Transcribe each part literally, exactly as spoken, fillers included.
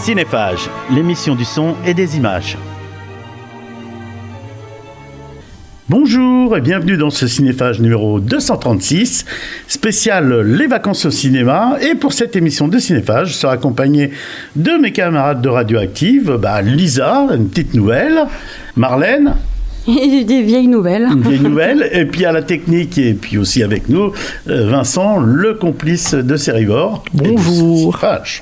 Cinéphage, l'émission du son et des images. Bonjour et bienvenue dans ce Cinéphage numéro deux cent trente-six, spécial Les vacances au cinéma. Et pour cette émission de Cinéphage, je serai accompagné de mes camarades de Radioactive, bah Lisa, une petite nouvelle, Marlène. Et des vieilles nouvelles. Une vieille nouvelle. Et puis à la technique, et puis aussi avec nous, Vincent, le complice de Sérivore. Bonjour.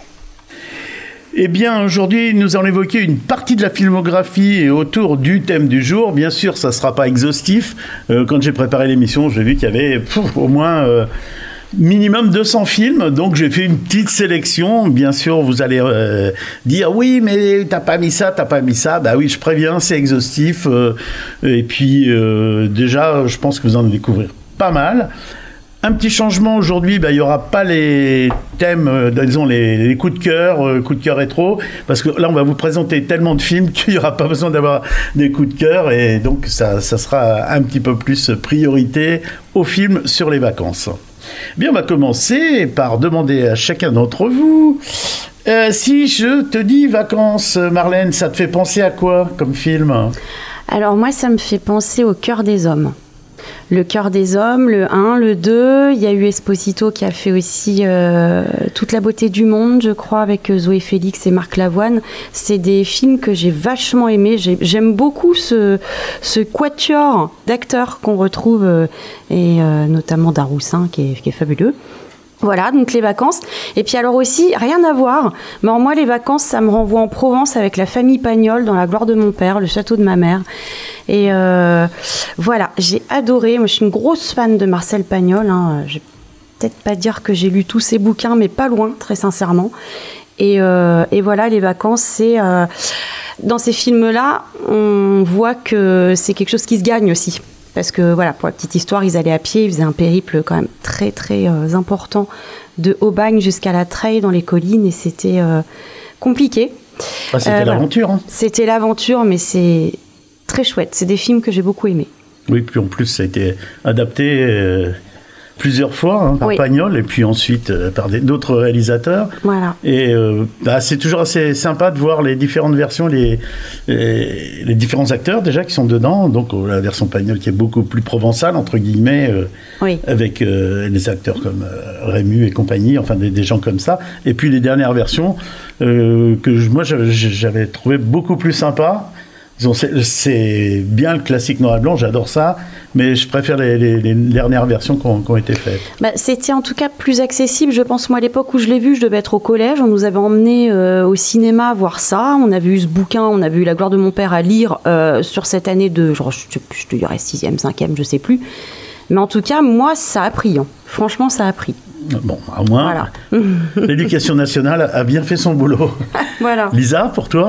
Eh bien, aujourd'hui, nous allons évoquer une partie de la filmographie autour du thème du jour. Bien sûr, ça ne sera pas exhaustif. Euh, quand j'ai préparé l'émission, j'ai vu qu'il y avait pff, au moins euh, minimum deux cents films. Donc, j'ai fait une petite sélection. Bien sûr, vous allez euh, dire « Oui, mais t'as pas mis ça, t'as pas mis ça. » Bah oui, je préviens, c'est exhaustif. Euh, et puis, euh, déjà, je pense que vous en allez découvrir pas mal. Un petit changement aujourd'hui, bah, il n'y aura pas les thèmes, euh, disons les, les coups de cœur, euh, coups de cœur rétro, parce que là on va vous présenter tellement de films qu'il n'y aura pas besoin d'avoir des coups de cœur, et donc ça, ça sera un petit peu plus priorité aux films sur les vacances. Bien, on va commencer par demander à chacun d'entre vous, euh, si je te dis vacances, Marlène, ça te fait penser à quoi comme film ? Alors moi, ça me fait penser au Cœur des hommes. Le Cœur des hommes, le un, le deux, il y a eu Esposito qui a fait aussi euh, Toute la beauté du monde, je crois, avec Zoé Félix et Marc Lavoine. C'est des films que j'ai vachement aimés. J'ai, j'aime beaucoup ce, ce quatuor d'acteurs qu'on retrouve, euh, et euh, notamment Daroussin qui est, qui est fabuleux. Voilà, donc les vacances. Et puis alors aussi, rien à voir, mais moi les vacances, ça me renvoie en Provence avec la famille Pagnol dans La gloire de mon père, le château de ma mère. Et euh, voilà, j'ai adoré. Moi, je suis une grosse fan de Marcel Pagnol. Hein. Je vais peut-être pas dire que j'ai lu tous ses bouquins, mais pas loin, très sincèrement. Et, euh, et voilà, les vacances, c'est... Euh, dans ces films-là, on voit que c'est quelque chose qui se gagne aussi. Parce que voilà, pour la petite histoire, ils allaient à pied, ils faisaient un périple quand même très très euh, important de Aubagne jusqu'à la Treille dans les collines, et c'était euh, compliqué. Ah, c'était euh, l'aventure. Voilà. Hein. C'était l'aventure, mais c'est très chouette. C'est des films que j'ai beaucoup aimés. Oui, puis en plus, ça a été adapté euh, plusieurs fois hein, par oui. Pagnol, et puis ensuite euh, par des, d'autres réalisateurs. Voilà. Et euh, bah, c'est toujours assez sympa de voir les différentes versions, les, les, les différents acteurs déjà qui sont dedans. Donc la version Pagnol qui est beaucoup plus provençale, entre guillemets, euh, oui. avec euh, les acteurs comme euh, Rému et compagnie, enfin des, des gens comme ça. Et puis les dernières versions euh, que je, moi j'avais, j'avais trouvé beaucoup plus sympa. C'est, c'est bien le classique noir et blanc, j'adore ça, mais je préfère les, les, les dernières versions qui ont, qui ont été faites. Bah, c'était en tout cas plus accessible, je pense. Moi, à l'époque où je l'ai vu, je devais être au collège. On nous avait emmenés euh, au cinéma voir ça. On avait eu ce bouquin, on avait eu La gloire de mon père à lire euh, sur cette année de, genre, je, je, je te dirais sixième, cinquième, je sais plus. Mais en tout cas, moi, ça a pris. Hein. Franchement, ça a pris. Bon, au moins, voilà. L'éducation nationale a bien fait son boulot. Voilà. Lisa, pour toi ?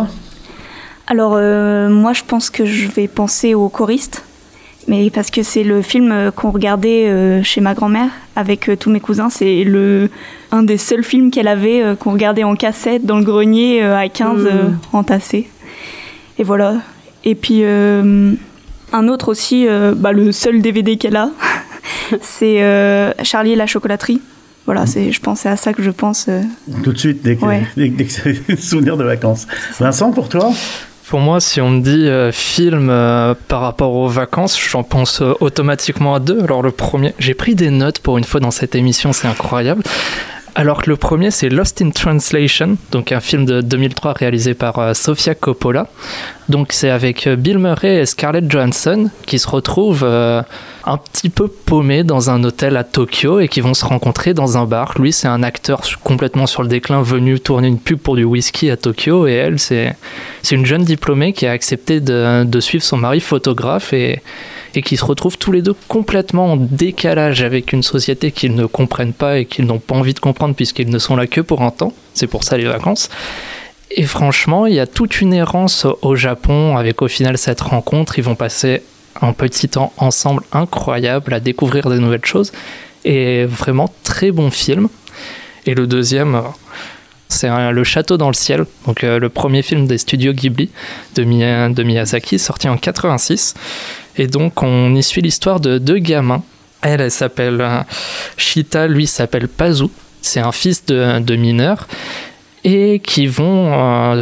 Alors, euh, moi, je pense que je vais penser au Choriste, mais parce que c'est le film qu'on regardait euh, chez ma grand-mère avec euh, tous mes cousins. C'est le, un des seuls films qu'elle avait euh, qu'on regardait en cassette dans le grenier euh, à quinze, mmh. euh, entassés. Et voilà. Et puis, euh, un autre aussi, euh, bah, le seul D V D qu'elle a, c'est euh, Charlie et la chocolaterie. Voilà, c'est, je pense, c'est à ça que je pense. Euh... Tout de suite, dès que, ouais. dès, dès que c'est souvenir de vacances. Vincent, pour toi ? Pour moi, si on me dit euh, film euh, par rapport aux vacances, j'en pense euh, automatiquement à deux. Alors le premier, j'ai pris des notes pour une fois dans cette émission, c'est incroyable. Alors que le premier, c'est Lost in Translation, donc un film de deux mille trois réalisé par euh, Sofia Coppola. Donc c'est avec euh, Bill Murray et Scarlett Johansson qui se retrouvent euh, un petit peu paumés dans un hôtel à Tokyo et qui vont se rencontrer dans un bar. Lui, c'est un acteur complètement sur le déclin venu tourner une pub pour du whisky à Tokyo, et elle, c'est, c'est une jeune diplômée qui a accepté de, de suivre son mari photographe et, et qui se retrouvent tous les deux complètement en décalage avec une société qu'ils ne comprennent pas et qu'ils n'ont pas envie de comprendre puisqu'ils ne sont là que pour un temps. C'est pour ça les vacances. Et franchement, il y a toute une errance au Japon avec au final cette rencontre. Ils vont passer un petit temps ensemble incroyable à découvrir de nouvelles choses. Et vraiment très bon film. Et le deuxième, c'est un, Le Château dans le ciel, donc euh, le premier film des studios Ghibli de, Mi- de Miyazaki, sorti en quatre-vingt-six. Et donc on y suit l'histoire de deux gamins. Elle, elle s'appelle euh, Shita, lui s'appelle Pazu. C'est un fils de, de mineur. et qui vont euh,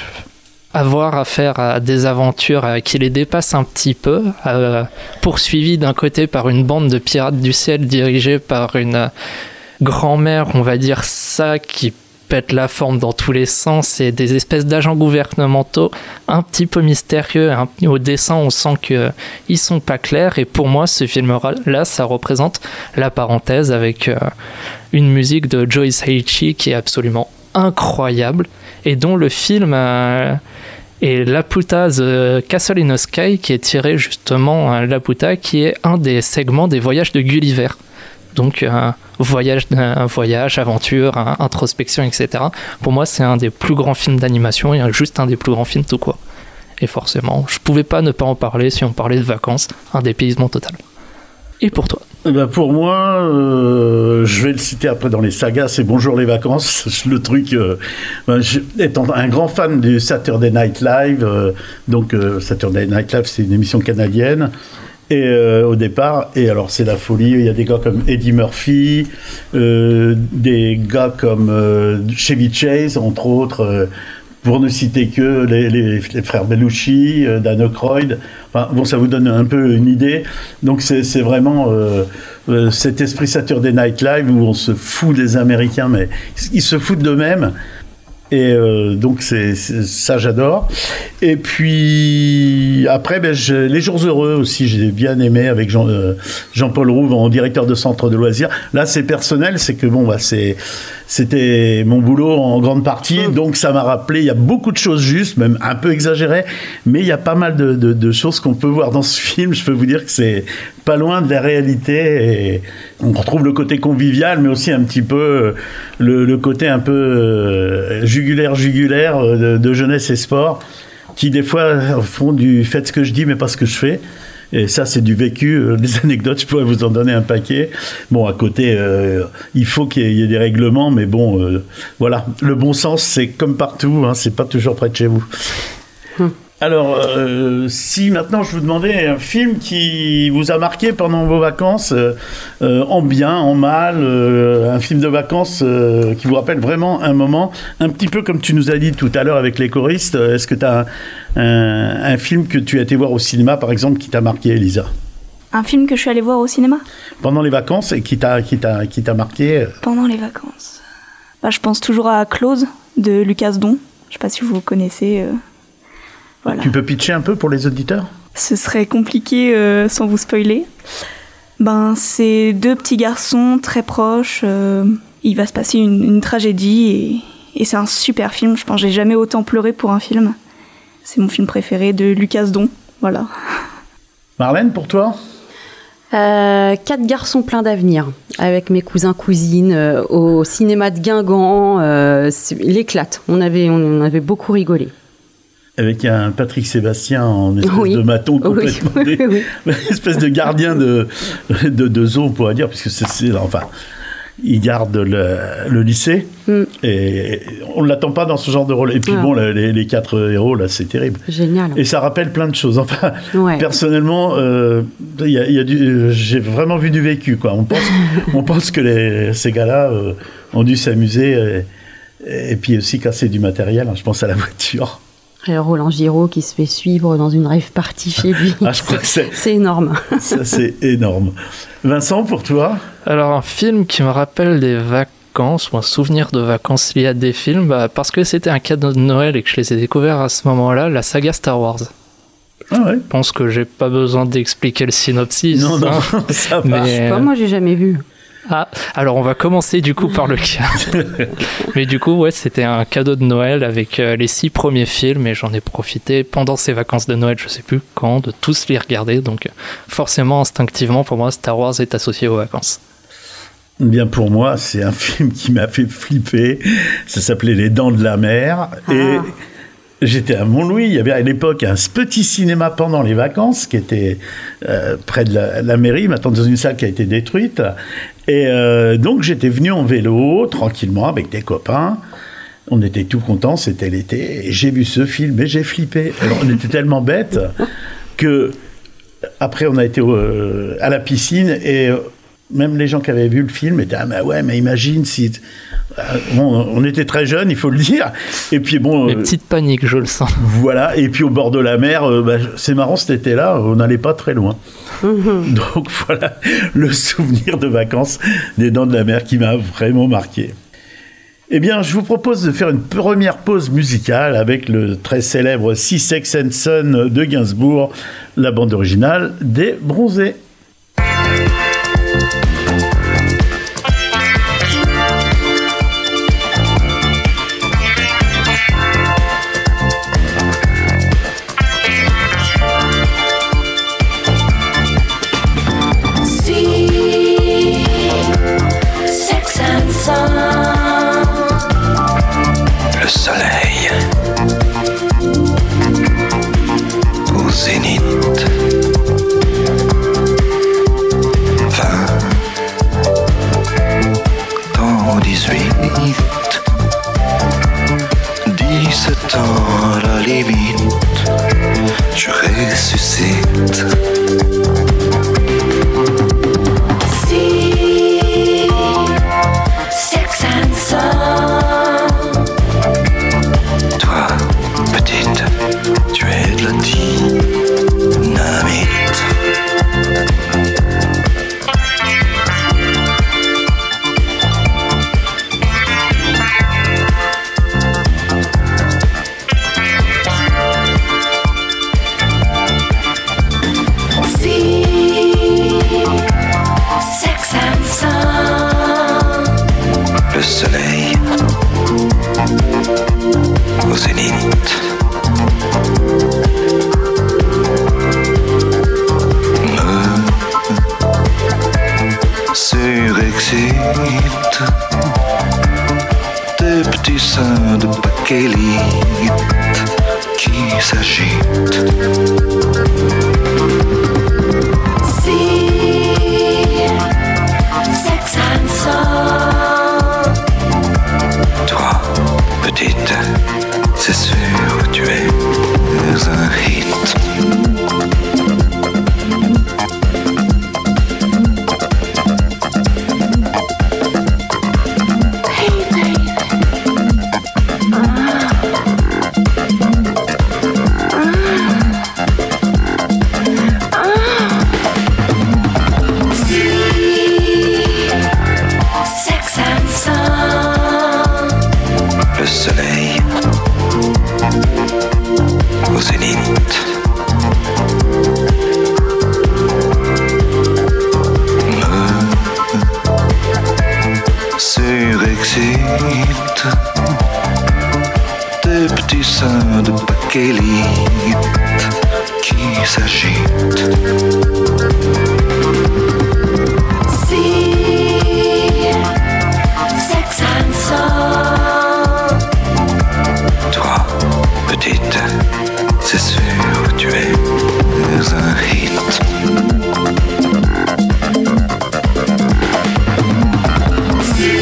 avoir affaire à des aventures euh, qui les dépassent un petit peu, euh, poursuivis d'un côté par une bande de pirates du ciel dirigée par une euh, grand-mère, on va dire ça, qui pète la forme dans tous les sens, et des espèces d'agents gouvernementaux un petit peu mystérieux. Un, au dessin, on sent qu'ils ne sont pas clairs, et pour moi, ce film-là, ça représente la parenthèse avec euh, une musique de Joe Hisaichi qui est absolument incroyable, et dont le film euh, est Laputa The Castle in the Sky, qui est tiré justement, euh, Laputa, qui est un des segments des voyages de Gulliver. Donc, un voyage, un voyage, aventure, un, introspection, et cetera. Pour moi, c'est un des plus grands films d'animation et juste un des plus grands films tout court. Et forcément, je pouvais pas ne pas en parler si on parlait de vacances, un dépaysement total. Et pour toi? Ben pour moi, euh, je vais le citer après dans les sagas, c'est Bonjour les vacances. Le truc, euh, ben, je, étant un grand fan du Saturday Night Live, euh, donc euh, Saturday Night Live, c'est une émission canadienne. Et euh, au départ, et alors c'est la folie, il y a des gars comme Eddie Murphy, euh, des gars comme euh, Chevy Chase, entre autres, euh, pour ne citer que les, les, les frères Belushi, euh, Dan Aykroyd. Enfin, bon, ça vous donne un peu une idée. Donc c'est, c'est vraiment euh, euh, cet esprit Saturday Night Live où on se fout des Américains, mais ils se foutent d'eux-mêmes. Et euh, donc c'est, c'est ça, j'adore. Et puis après, ben, je, Les Jours Heureux aussi, j'ai bien aimé avec Jean, euh, Jean-Paul Rouve en directeur de centre de loisirs. Là, c'est personnel, c'est que bon, bah, c'est, c'était mon boulot en grande partie, donc ça m'a rappelé. Il y a beaucoup de choses justes, même un peu exagérées, mais il y a pas mal de, de, de choses qu'on peut voir dans ce film. Je peux vous dire que c'est pas loin de la réalité. Et on retrouve le côté convivial, mais aussi un petit peu le, le côté un peu euh, jugulaire, jugulaire de, de jeunesse et sport, qui des fois font du faites ce que je dis, mais pas ce que je fais. Et ça, c'est du vécu, euh, des anecdotes, je pourrais vous en donner un paquet. Bon, à côté, euh, il faut qu'il y ait des règlements, mais bon, euh, voilà. Le bon sens, c'est comme partout, hein, c'est pas toujours près de chez vous. Hum. Alors, euh, si maintenant je vous demandais un film qui vous a marqué pendant vos vacances, euh, euh, en bien, en mal, euh, un film de vacances euh, qui vous rappelle vraiment un moment, un petit peu comme tu nous as dit tout à l'heure avec les choristes, est-ce que tu as un, un, un film que tu as été voir au cinéma, par exemple, qui t'a marqué, Elisa? Un film que je suis allée voir au cinéma? Pendant les vacances et qui t'a, qui t'a, qui t'a marqué? Pendant les vacances. Bah, je pense toujours à Close de Lucas Don. Je sais pas si vous connaissez... Euh... Voilà. Tu peux pitcher un peu pour les auditeurs? Ce serait compliqué euh, sans vous spoiler. Ben, c'est deux petits garçons très proches. Euh, il va se passer une, une tragédie et, et c'est un super film. Je pense que j'ai jamais autant pleuré pour un film. C'est mon film préféré de Lucas Don. Voilà. Marlène, pour toi? Euh, quatre garçons pleins d'avenir, avec mes cousins cousines euh, au cinéma de Guingamp. Euh, il éclate. On avait, on avait beaucoup rigolé. Avec un Patrick Sébastien en espèce oui. de maton complètement... Oui, oui, oui. espèce de gardien de, de, de zoo, on pourrait dire, puisque c'est... c'est enfin, il garde le, le lycée, mm. et on ne l'attend pas dans ce genre de rôle. Et puis ouais. bon, les, les quatre héros, là, c'est terrible. Génial. Et ça rappelle plein de choses. Enfin, ouais. personnellement, euh, y a, y a du, j'ai vraiment vu du vécu, quoi. On pense, on pense que les, ces gars-là euh, ont dû s'amuser, et, et puis aussi casser du matériel. Hein, je pense à la voiture. Et Roland Giraud qui se fait suivre dans une rave party chez lui. Ah, je crois que c'est... c'est énorme. Ça, c'est énorme. Vincent, pour toi? Alors, un film qui me rappelle des vacances, ou un souvenir de vacances lié à des films, bah, parce que c'était un cadeau de Noël et que je les ai découverts à ce moment-là, la saga Star Wars. Ah ouais. Je pense que j'ai pas besoin d'expliquer le synopsis. Non, non, hein, ça va. Mais... Je sais pas, moi j'ai jamais vu. Ah, alors on va commencer du coup par le cas. Mais du coup, ouais, c'était un cadeau de Noël avec euh, les six premiers films et j'en ai profité pendant ces vacances de Noël, je sais plus quand, de tous les regarder. Donc forcément, instinctivement, pour moi, Star Wars est associé aux vacances. Bien, pour moi, c'est un film qui m'a fait flipper. Ça s'appelait Les Dents de la Mer. Ah. Et j'étais à Montlouis. Il y avait à l'époque un petit cinéma pendant les vacances qui était euh, près de la, la mairie, maintenant dans une salle qui a été détruite. Et euh, donc j'étais venu en vélo, tranquillement, avec des copains. On était tout contents, c'était l'été. Et j'ai vu ce film et j'ai flippé. Alors on était tellement bêtes que après on a été euh, à la piscine et même les gens qui avaient vu le film étaient ah mais ouais mais imagine si bon, on était très jeunes, il faut le dire, et puis bon, les petites paniques, je le sens. Voilà, et puis au bord de la mer, euh, bah, c'est marrant cet été-là, on n'allait pas très loin. Mmh. Donc voilà le souvenir de vacances des Dents de la Mer qui m'a vraiment marqué. Eh bien, je vous propose de faire une première pause musicale avec le très célèbre Si Sex and Son de Gainsbourg, la bande originale des Bronzés. Le soleil au zénith, vingt dans dix-huit, dix-sept ans à la limite, je ressuscite. Si Sex and Son. Toi, petite, tu es de la dynamite. Si Sex and Son. Le soleil au zénith, me surexcite. Tes petits seins de bakélite qui s'agitent. Si Sex and Son. Toi, petite, c'est sûr, tu es un hit. Sex and Son. Le soleil au zénith, me surexcite. Tes petits seins de bakélite qui s'agitent. Si Sex and Son. Toi, petite, c'est sûr, tu es un hit. Si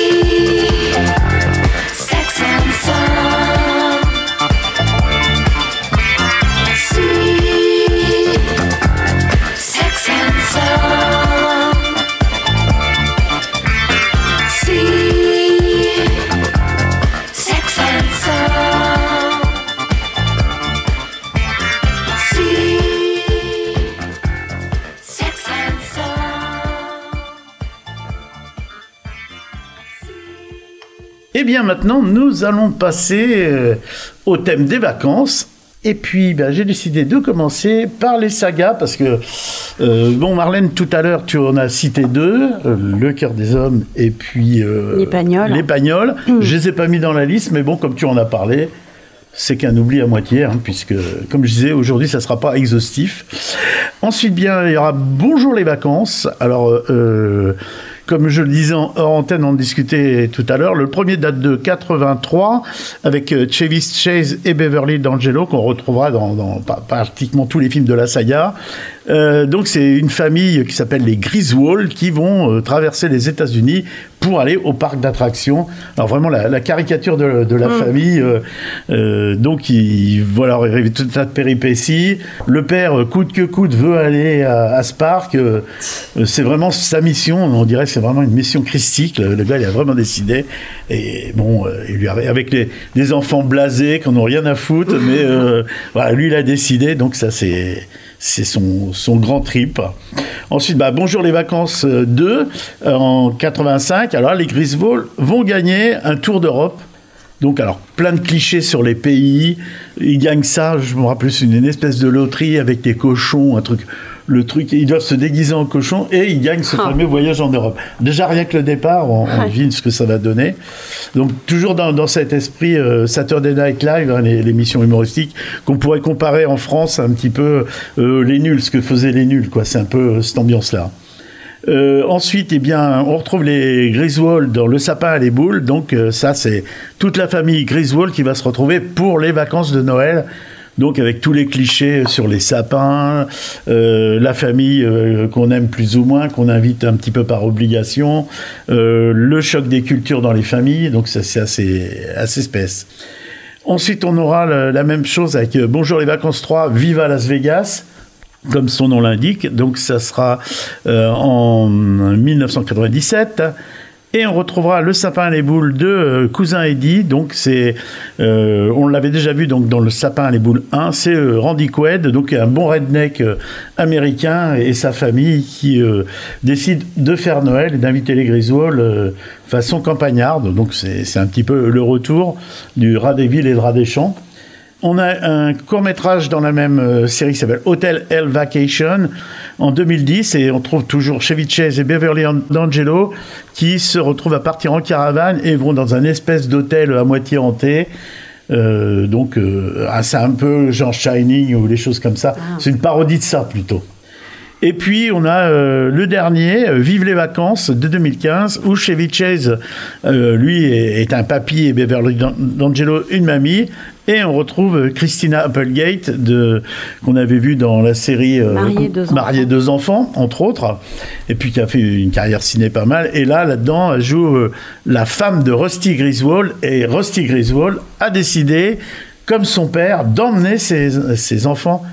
Sex and Son. Si Sex and Son. Si Sex and Son. Si Sex and Son. Eh bien maintenant, nous allons passer euh, au thème des vacances. Et puis, ben, j'ai décidé de commencer par les sagas, parce que, euh, bon, Marlène, tout à l'heure, tu en as cité deux, euh, Le Cœur des Hommes et puis... Euh, Les Pagnols. Les Pagnols. Mmh. Je les ai pas mis dans la liste, mais bon, comme tu en as parlé, c'est qu'un oubli à moitié, hein, puisque, comme je disais, aujourd'hui, ça sera pas exhaustif. Ensuite, bien, il y aura Bonjour les vacances. Alors... Euh, Comme je le disais en hors antenne, on discutait tout à l'heure. Le premier date de quatre-vingt-trois avec Chevy Chase et Beverly D'Angelo qu'on retrouvera dans, dans pratiquement tous les films de la saga. Euh, donc c'est une famille qui s'appelle les Griswold qui vont euh, traverser les États-Unis pour aller au parc d'attractions. Alors vraiment la, la caricature de, de la mmh. famille. Euh, euh, donc il voilà, il arrive tout un tas de péripéties. Le père, coûte que coûte, veut aller à, à ce parc. Euh, c'est vraiment sa mission. On dirait que c'est vraiment une mission christique. Le, le gars, il a vraiment décidé. Et bon, euh, il lui a, avec les, des enfants blasés qui n'en ont rien à foutre, mais euh, voilà, lui, il a décidé. Donc ça, c'est c'est son, son grand trip. Ensuite, bah, Bonjour les vacances deux, euh, en quatre-vingt-cinq. Alors les Griswold vont gagner un tour d'Europe. Donc, alors, plein de clichés sur les pays. Ils gagnent ça, je me rappelle, c'est une, une espèce de loterie avec des cochons, un truc. Le truc, ils doivent se déguiser en cochon et ils gagnent ce fameux voyage en Europe. Déjà, rien que le départ, on, on devine ce que ça va donner. Donc, toujours dans, dans cet esprit euh, Saturday Night Live, hein, les, l'émission humoristique, qu'on pourrait comparer en France un petit peu euh, les nuls, ce que faisaient les nuls, quoi. C'est un peu euh, cette ambiance-là. Euh, ensuite, eh bien, on retrouve les Griswold dans Le sapin à les boules. Donc, euh, ça, c'est toute la famille Griswold qui va se retrouver pour les vacances de Noël. Donc, avec tous les clichés sur les sapins, euh, la famille euh, qu'on aime plus ou moins, qu'on invite un petit peu par obligation, euh, le choc des cultures dans les familles. Donc, ça, c'est assez, assez spèce. Ensuite, on aura le, la même chose avec euh, Bonjour les vacances trois, Viva Las Vegas, comme son nom l'indique. Donc, ça sera euh, en dix-neuf cent quatre-vingt-dix-sept. Et on retrouvera Le sapin à les boules de euh, Cousin Eddie. Donc, c'est, euh, on l'avait déjà vu donc, dans Le sapin à les boules un. C'est euh, Randy Quaid, donc un bon redneck euh, américain et sa famille qui euh, décide de faire Noël et d'inviter les Griswold euh, façon campagnarde. Donc, c'est, c'est un petit peu le retour du rat des villes et le rat des champs. On a un court-métrage dans la même euh, série qui s'appelle Hotel Hell Vacation en deux mille dix et on trouve toujours Chevy Chase et Beverly D'Angelo qui se retrouvent à partir en caravane et vont dans un espèce d'hôtel à moitié hanté. Euh, donc euh, c'est un peu genre Shining ou des choses comme ça. Ah. C'est une parodie de ça plutôt. Et puis, on a euh, le dernier, euh, Vive les vacances, de deux mille quinze, où Chevy Chase, euh, lui, est, est un papy et Beverly D'Angelo, une mamie. Et on retrouve Christina Applegate, de, qu'on avait vu dans la série euh, Mariée deux, Mariée deux enfants, entre autres, et puis qui a fait une carrière ciné pas mal. Et là, là-dedans, elle joue euh, la femme de Rusty Griswold. Et Rusty Griswold a décidé, comme son père, d'emmener ses, ses enfants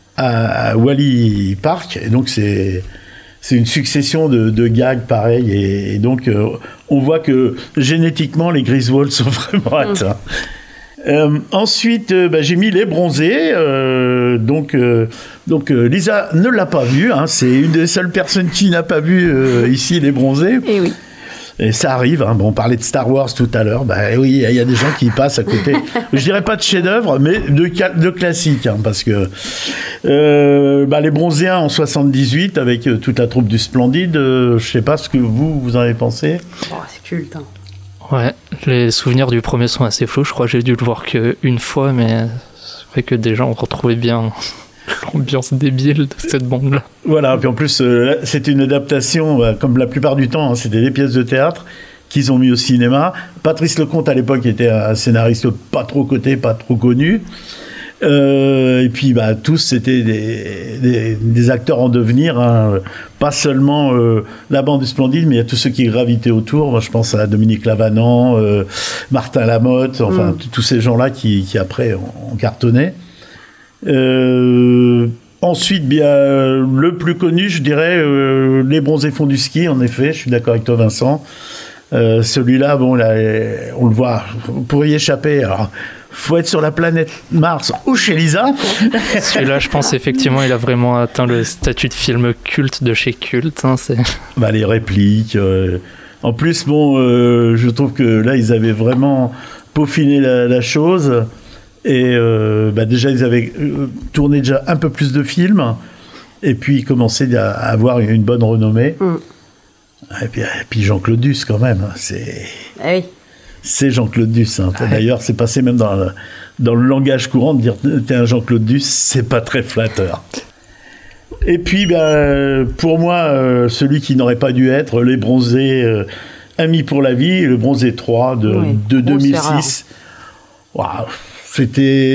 à Wally Park, et donc c'est c'est une succession de, de gags pareils, et, et donc euh, on voit que génétiquement les Griswold sont vraiment atteints. Mmh. Euh, ensuite, euh, bah, j'ai mis Les Bronzés, euh, donc euh, donc euh, Lisa ne l'a pas vu, hein, c'est une des seules personnes qui n'a pas vu euh, ici Les Bronzés. Et oui. Et ça arrive, hein. Bon, on parlait de Star Wars tout à l'heure, bah oui, il y a des gens qui passent à côté. Je dirais pas de chef-d'œuvre, mais de, de classique, hein, parce que euh, bah, Les Bronzéens en soixante-dix-huit, avec euh, toute la troupe du Splendide, euh, je sais pas ce que vous, vous en avez pensé. Oh, c'est culte, hein. Ouais, les souvenirs du premier sont assez flous, je crois que j'ai dû le voir qu'une fois, mais c'est vrai que déjà on retrouvait bien l'ambiance débile de cette bande-là. Voilà, puis en plus, euh, c'est une adaptation, euh, comme la plupart du temps, hein, c'était des pièces de théâtre qu'ils ont mis au cinéma. Patrice Lecomte, à l'époque, était un scénariste pas trop coté, pas trop connu. Euh, et puis, bah, tous, c'était des, des, des acteurs en devenir, hein. Pas seulement euh, la bande du Splendide, mais il y a tous ceux qui gravitaient autour. Moi, je pense à Dominique Lavanant, euh, Martin Lamotte, enfin, mm. tous ces gens-là qui, qui après, ont, ont cartonné. Euh, ensuite, bien, le plus connu, je dirais, euh, Les Bronzés font du ski, en effet, je suis d'accord avec toi, Vincent. Euh, celui-là, bon, là, on le voit, pour y échapper, alors, faut être sur la planète Mars ou chez Lisa. Celui-là, je pense, effectivement, il a vraiment atteint le statut de film culte de chez culte. Hein, c'est... Bah, les répliques. Euh, en plus, bon, euh, je trouve que là, ils avaient vraiment peaufiné la, la chose. Et euh, bah déjà, ils avaient euh, tourné déjà un peu plus de films, et puis ils commençaient à avoir une bonne renommée. Mm. Et, puis, et puis Jean-Claude Duss, quand même, c'est, ah oui. c'est Jean-Claude Duss. Hein. Ah D'ailleurs, c'est passé même dans le, dans le langage courant de dire t'es un Jean-Claude Duss, c'est pas très flatteur. Et puis, bah, pour moi, euh, celui qui n'aurait pas dû être, Les Bronzés, euh, Amis pour la vie, Le Bronzé trois de, oui. de deux mille six. Waouh! C'était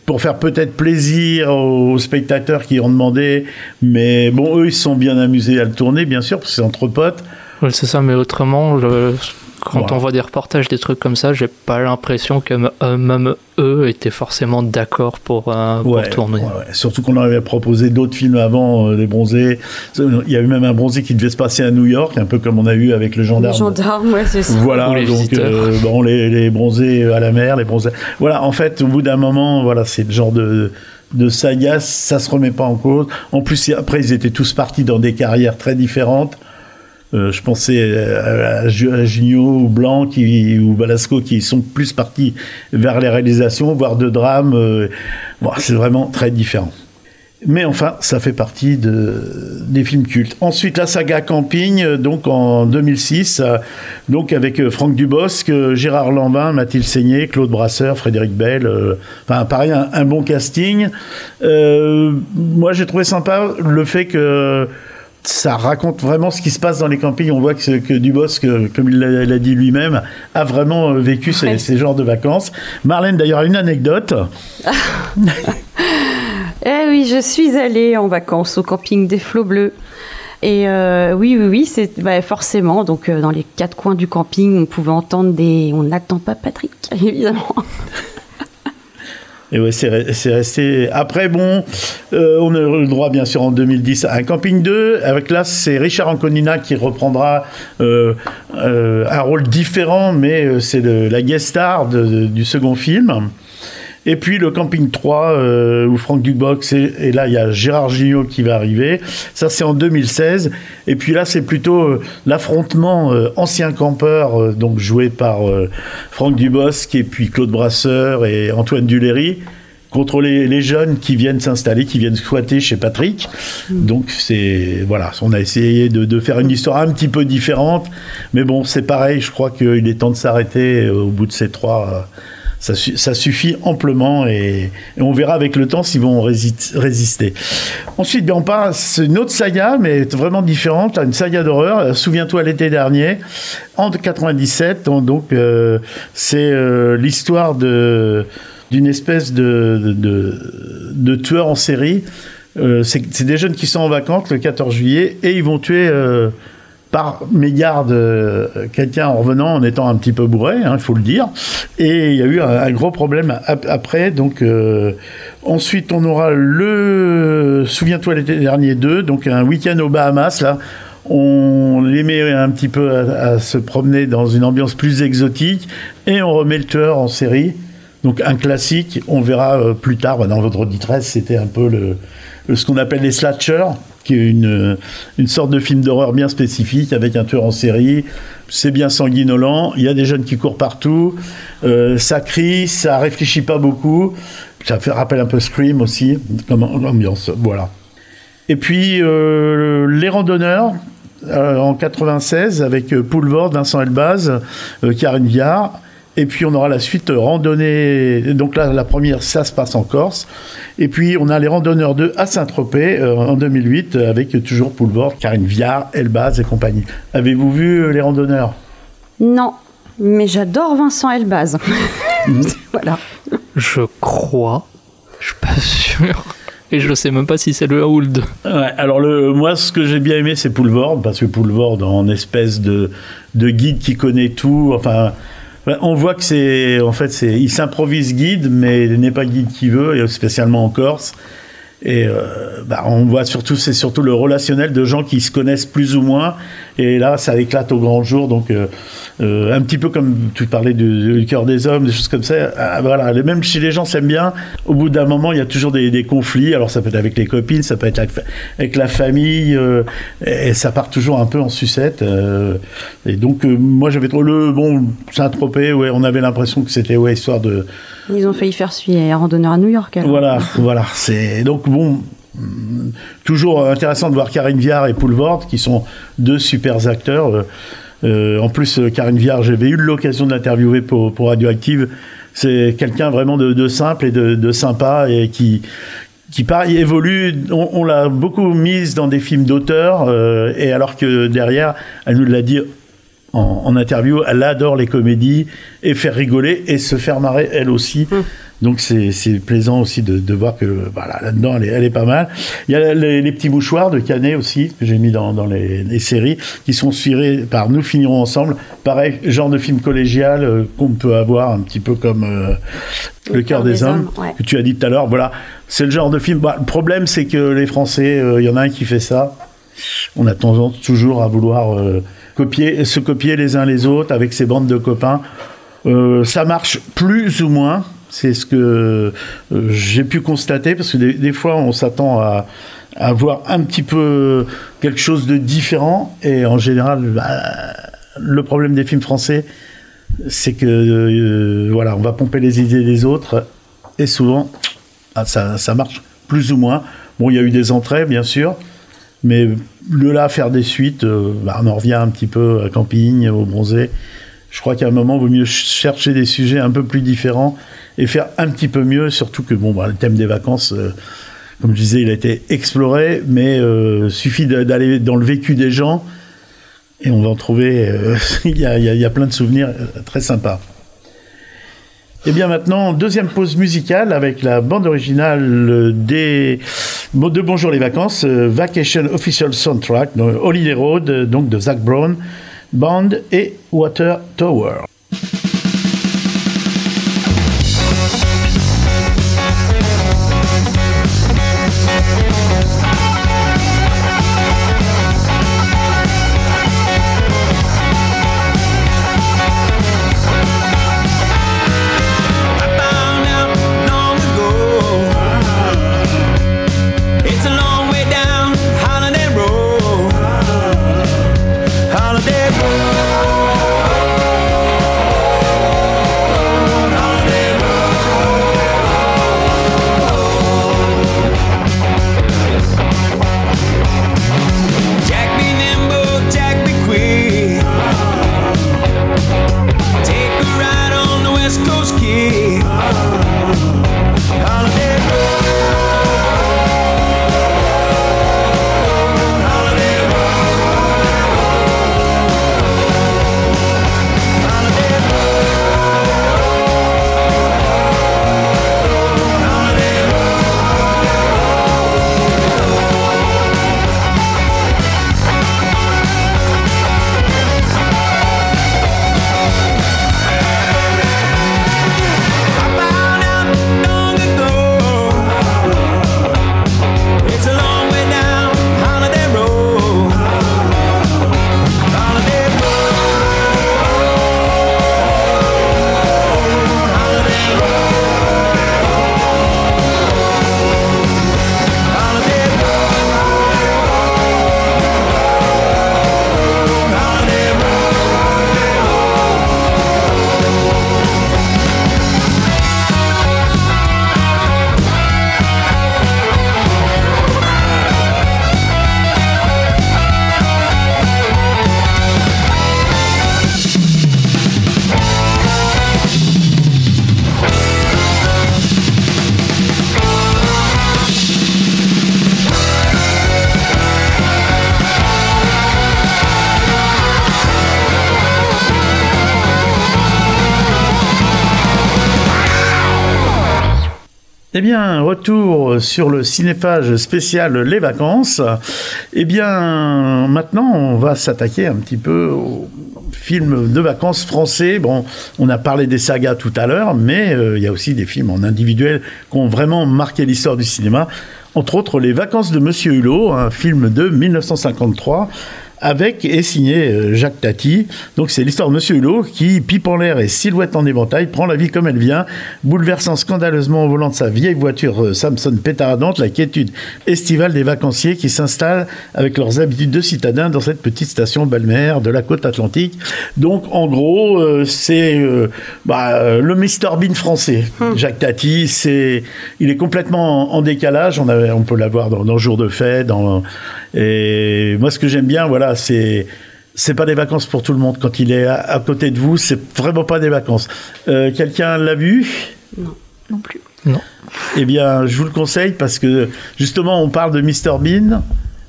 pour faire peut-être plaisir aux spectateurs qui ont demandé. Mais bon, eux, ils se sont bien amusés à le tourner, bien sûr, parce que c'est entre potes. Oui, c'est ça, mais autrement, je- quand Voilà. on voit des reportages, des trucs comme ça, j'ai pas l'impression que m- euh, même eux étaient forcément d'accord pour, euh, pour Ouais, tourner. ouais, ouais. Surtout qu'on avait proposé d'autres films avant, euh, Les Bronzés. Il y a eu même un Bronzé qui devait se passer à New York, un peu comme on a eu avec Le Les Gendarme. gendarmes, ouais, c'est ça. Voilà, Ou les donc visiteurs. euh, bon, les, les bronzés à la mer, les bronzés. Voilà, en fait, au bout d'un moment, voilà, c'est le genre de, de saga, ça se remet pas en cause. En plus, après, ils étaient tous partis dans des carrières très différentes. Euh, je pensais à, à, Ju- à Junio ou Blanc qui, ou Balasco qui sont plus partis vers les réalisations, voire de drames. Euh, bon, c'est vraiment très différent. Mais enfin, ça fait partie de, des films cultes. Ensuite, la saga Camping, euh, donc en deux mille six, euh, donc avec euh, Franck Dubosc, euh, Gérard Lanvin, Mathilde Seigné, Claude Brasseur, Frédéric Bell. euh, Enfin, pareil, un, un bon casting. Euh, moi, j'ai trouvé sympa le fait que ça raconte vraiment ce qui se passe dans les campings. On voit que, que Dubosc, euh, comme il l'a, l'a dit lui-même, a vraiment euh, vécu ces, Ouais. ces genres de vacances. Marlène, d'ailleurs, a une anecdote. Eh oui, je suis allée en vacances au camping des Flots Bleus. Et euh, oui, oui, oui, c'est bah, forcément. Donc, euh, dans les quatre coins du camping, on pouvait entendre des. On n'attend pas Patrick, évidemment. Et ouais, c'est, re- c'est resté. Après, bon, euh, on a eu le droit, bien sûr, en deux mille dix à un Camping deux. Avec là, c'est Richard Anconina qui reprendra euh, euh, un rôle différent, mais euh, c'est le- la guest star de- de- du second film. Et puis le Camping trois, euh, où Franck Dubosc, et, et là, il y a Gérard Jugnot qui va arriver. Ça, c'est en deux mille seize. Et puis là, c'est plutôt euh, l'affrontement euh, ancien campeur, euh, donc joué par euh, Franck Dubosc, et puis Claude Brasseur et Antoine Duléry, contre les, les jeunes qui viennent s'installer, qui viennent squatter chez Patrick. Donc, c'est, voilà, on a essayé de, de faire une histoire un petit peu différente. Mais bon, c'est pareil, je crois qu'il est temps de s'arrêter euh, au bout de ces trois. euh, Ça, su- ça suffit amplement et, et on verra avec le temps s'ils vont rési- résister. Ensuite, bien, on passe une autre saga, mais vraiment différente, une saga d'horreur. Euh, Souviens-toi l'été dernier, en quatre-vingt-dix-sept. on- Donc, euh, c'est euh, l'histoire de, d'une espèce de, de, de, de tueur en série. Euh, c'est, c'est des jeunes qui sont en vacances le quatorze juillet et ils vont tuer. Euh, par mégarde euh, quelqu'un en revenant en étant un petit peu bourré, il hein, faut le dire. Et il y a eu un, un gros problème ap- après. Donc, euh, ensuite, on aura le Souviens-toi l'été dernier deux, donc un week-end aux Bahamas. Là, on les met un petit peu à, à se promener dans une ambiance plus exotique et on remet le tueur en série. Donc, un classique, on verra euh, plus tard. Dans Vendredi treize, c'était un peu le, le- ce qu'on appelle les slashers, qui est une, une sorte de film d'horreur bien spécifique avec un tueur en série. C'est bien sanguinolent, il y a des jeunes qui courent partout, euh, ça crie, ça réfléchit pas beaucoup, ça fait rappelle un peu Scream aussi, comme ambiance, voilà. Et puis euh, Les Randonneurs, euh, en quatre-vingt-seize, avec euh, Poulvord, Vincent Elbaz, euh, Karine Viard. Et puis on aura la suite euh, randonnée. Donc là, la première, ça se passe en Corse. Et puis on a Les Randonneurs deux à Saint-Tropez euh, en deux mille huit, euh, avec toujours Poulvord, Karine Viard, Elbaz et compagnie. Avez-vous vu euh, Les Randonneurs ? Non, mais j'adore Vincent Elbaz. Voilà. Je crois. Je suis pas sûr. Et je ne sais même pas si c'est le un ou le deux. Ouais, alors le, moi, ce que j'ai bien aimé, c'est Poulvord, parce que Poulvord, en espèce de, de guide qui connaît tout, enfin, on voit que c'est, en fait, c'est, il s'improvise guide, mais il n'est pas guide qui veut, et spécialement en Corse. Et euh, bah, on voit surtout, c'est surtout le relationnel de gens qui se connaissent plus ou moins. Et là, ça éclate au grand jour. Donc, euh, euh, un petit peu comme tu parlais du, du cœur des hommes, des choses comme ça. Ah, voilà, même si les gens s'aiment bien, au bout d'un moment, il y a toujours des, des conflits. Alors, ça peut être avec les copines, ça peut être avec, avec la famille. Euh, et ça part toujours un peu en sucette. Euh, et donc, euh, moi, j'avais trouvé le bon Saint-Tropez. Ouais, on avait l'impression que c'était ouais, histoire de. Ils ont failli faire suivre les randonneurs à New York. Alors. Voilà, voilà. C'est donc bon. hum, Toujours intéressant de voir Karine Viard et Poulvord, qui sont deux super acteurs. Euh, euh, en plus, euh, Karine Viard, j'avais eu l'occasion de l'interviewer pour, pour Radioactive. C'est quelqu'un vraiment de, de simple et de, de sympa et qui, qui pareil, évolue. On, on l'a beaucoup mise dans des films d'auteur, euh, et alors que derrière, elle nous l'a dit en, en interview, elle adore les comédies et faire rigoler et se faire marrer elle aussi. Mmh. Donc c'est, c'est plaisant aussi de, de voir que voilà, là-dedans elle est, elle est pas mal. Il y a les, les petits mouchoirs de Canet aussi que j'ai mis dans, dans les, les séries qui sont tirés par Nous finirons ensemble. Pareil, genre de film collégial euh, qu'on peut avoir un petit peu comme euh, Le, Le cœur des, des hommes, hommes ouais. que tu as dit tout à l'heure. Voilà, c'est le genre de film. Bah, le problème c'est que les Français, il euh, y en a un qui fait ça. On a tendance toujours à vouloir euh, copier, se copier les uns les autres avec ses bandes de copains. Euh, ça marche plus ou moins. C'est ce que euh, j'ai pu constater, parce que des, des fois, on s'attend à, à voir un petit peu quelque chose de différent. Et en général, bah, le problème des films français, c'est que euh, voilà, on va pomper les idées des autres. Et souvent, ah, ça, ça marche plus ou moins. Bon, il y a eu des entrées, bien sûr. Mais de là à faire des suites, euh, bah, on en revient un petit peu à Camping, au Bronzé. Je crois qu'à un moment, il vaut mieux chercher des sujets un peu plus différents et faire un petit peu mieux, surtout que bon, bah, le thème des vacances, euh, comme je disais, il a été exploré, mais euh, suffit d'aller dans le vécu des gens et on va en trouver, euh, il y a, il y a, il y a plein de souvenirs très sympas. Et bien maintenant, deuxième pause musicale avec la bande originale des, de Bonjour les vacances, euh, Vacation Official Soundtrack, Holiday Road, donc de Zac Brown Band et Water Tower. Eh bien, retour sur le cinéphage spécial Les Vacances. Eh bien, maintenant, on va s'attaquer un petit peu aux films de vacances français. Bon, on a parlé des sagas tout à l'heure, mais euh, il y a aussi des films en individuel qui ont vraiment marqué l'histoire du cinéma. Entre autres, Les Vacances de Monsieur Hulot, un film de mille neuf cent cinquante-trois, avec et signé Jacques Tati. Donc c'est l'histoire de Monsieur Hulot qui, pipe en l'air et silhouette en éventail, prend la vie comme elle vient, bouleversant scandaleusement au volant de sa vieille voiture Samson pétaradante la quiétude estivale des vacanciers qui s'installent avec leurs habitudes de citadins dans cette petite station balnéaire de la côte atlantique. Donc en gros, euh, c'est euh, bah, le mister Bean français. Hum. Jacques Tati, c'est, il est complètement en, en décalage. On, a, on peut l'avoir dans, dans Jour de fête. Dans, et moi, ce que j'aime bien, voilà, c'est c'est pas des vacances pour tout le monde. Quand il est à, à côté de vous, c'est vraiment pas des vacances. Euh, quelqu'un l'a vu ? Non, non plus. Non. Eh bien, je vous le conseille parce que justement, on parle de mister Bean.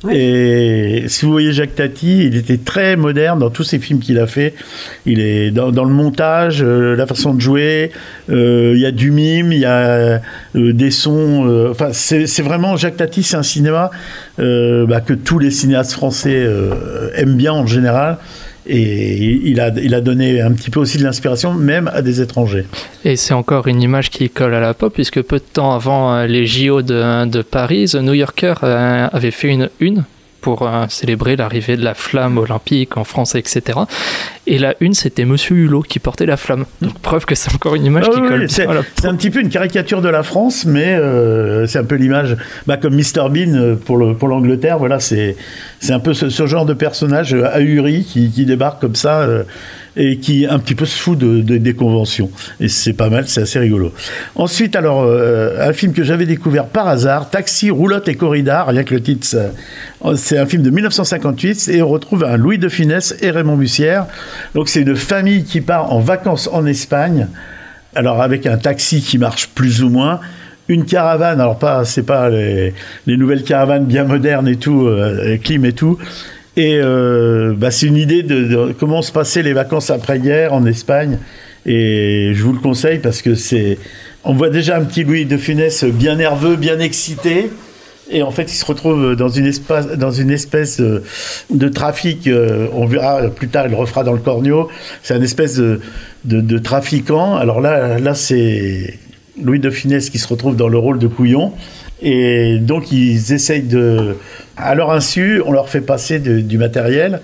Ouais. Et si vous voyez Jacques Tati, il était très moderne dans tous ses films qu'il a fait. Il est dans, dans le montage, euh, la façon de jouer, euh, il y a du mime, il y a euh, des sons. euh, Enfin, c'est, c'est vraiment Jacques Tati, c'est un cinéma euh, bah, que tous les cinéastes français euh, aiment bien en général. Et il a, il a donné un petit peu aussi de l'inspiration, même à des étrangers. Et c'est encore une image qui colle à la pop, puisque peu de temps avant euh, les J O de, de Paris, The New Yorker euh, avait fait une une pour euh, célébrer l'arrivée de la flamme olympique en France, et cetera. Et la une, c'était Monsieur Hulot qui portait la flamme. Donc preuve que c'est encore une image Ah qui oui, colle oui, c'est, bien à la c'est un petit peu une caricature de la France, mais euh, c'est un peu l'image, bah, comme mister Bean euh, pour, le, pour l'Angleterre. Voilà, c'est, c'est un peu ce, ce genre de personnage euh, ahuri qui, qui débarque comme ça euh, et qui un petit peu se fout de, de, des conventions. Et c'est pas mal, c'est assez rigolo. Ensuite, alors, euh, un film que j'avais découvert par hasard, Taxi, Roulotte et Corrida, rien que le titre, ça, c'est un film de dix-neuf cent cinquante-huit et on retrouve un Louis de Funès et Raymond Bussière. Donc c'est une famille qui part en vacances en Espagne, alors avec un taxi qui marche plus ou moins, une caravane, alors pas, c'est pas les, les nouvelles caravanes bien modernes et tout, euh, clim et tout, et euh, bah, c'est une idée de, de comment se passaient les vacances après-guerre en Espagne, et je vous le conseille parce que c'est, on voit déjà un petit Louis de Funès bien nerveux, bien excité. Et en fait, il se retrouve dans une, espace, dans une espèce de, de trafic. Euh, on verra plus tard, il le refera dans le Cornio. C'est une espèce de, de, de trafiquant. Alors là, là, c'est Louis de Funès qui se retrouve dans le rôle de couillon. Et donc, ils essayent de... À leur insu, on leur fait passer de, du matériel.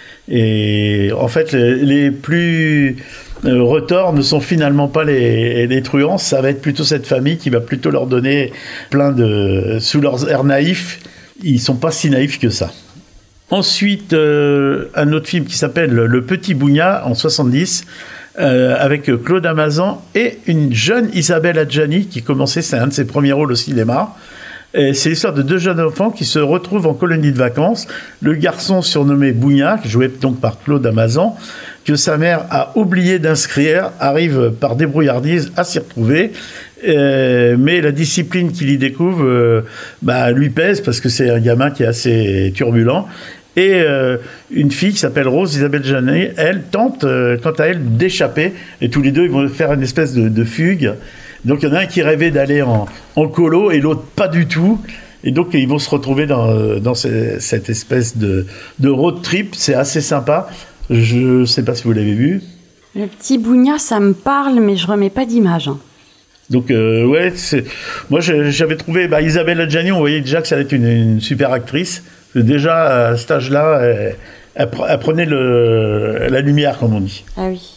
Et en fait, les, les plus... Euh, retors ne sont finalement pas les, les truands, ça va être plutôt cette famille qui va plutôt leur donner plein de... Sous leurs airs naïfs, ils sont pas si naïfs que ça. Ensuite, euh, un autre film qui s'appelle Le Petit Bougna en soixante-dix, euh, avec Claude Amazan et une jeune Isabelle Adjani qui commençait, c'est un de ses premiers rôles au cinéma. Et c'est l'histoire de deux jeunes enfants qui se retrouvent en colonie de vacances. Le garçon surnommé Bougna, joué donc par Claude Amazan, que sa mère a oublié d'inscrire, arrive par débrouillardise à s'y retrouver. Euh, mais la discipline qu'il y découvre euh, bah, lui pèse parce que c'est un gamin qui est assez turbulent. Et euh, une fille qui s'appelle Rose Isabelle Janet, elle tente, euh, quant à elle, d'échapper. Et tous les deux, ils vont faire une espèce de, de fugue. Donc il y en a un qui rêvait d'aller en, en colo et l'autre pas du tout. Et donc ils vont se retrouver dans, dans ce, cette espèce de, de road trip. C'est assez sympa. Je ne sais pas si vous l'avez vu. Le Petit Bougna, ça me parle, mais je remets pas d'image. Hein. Donc euh, ouais, c'est... moi je, j'avais trouvé bah, Isabelle Adjani, on voyait déjà que ça allait être une, une super actrice. Déjà à cet âge-là, elle, elle, elle prenait le, la lumière, comme on dit. Ah oui.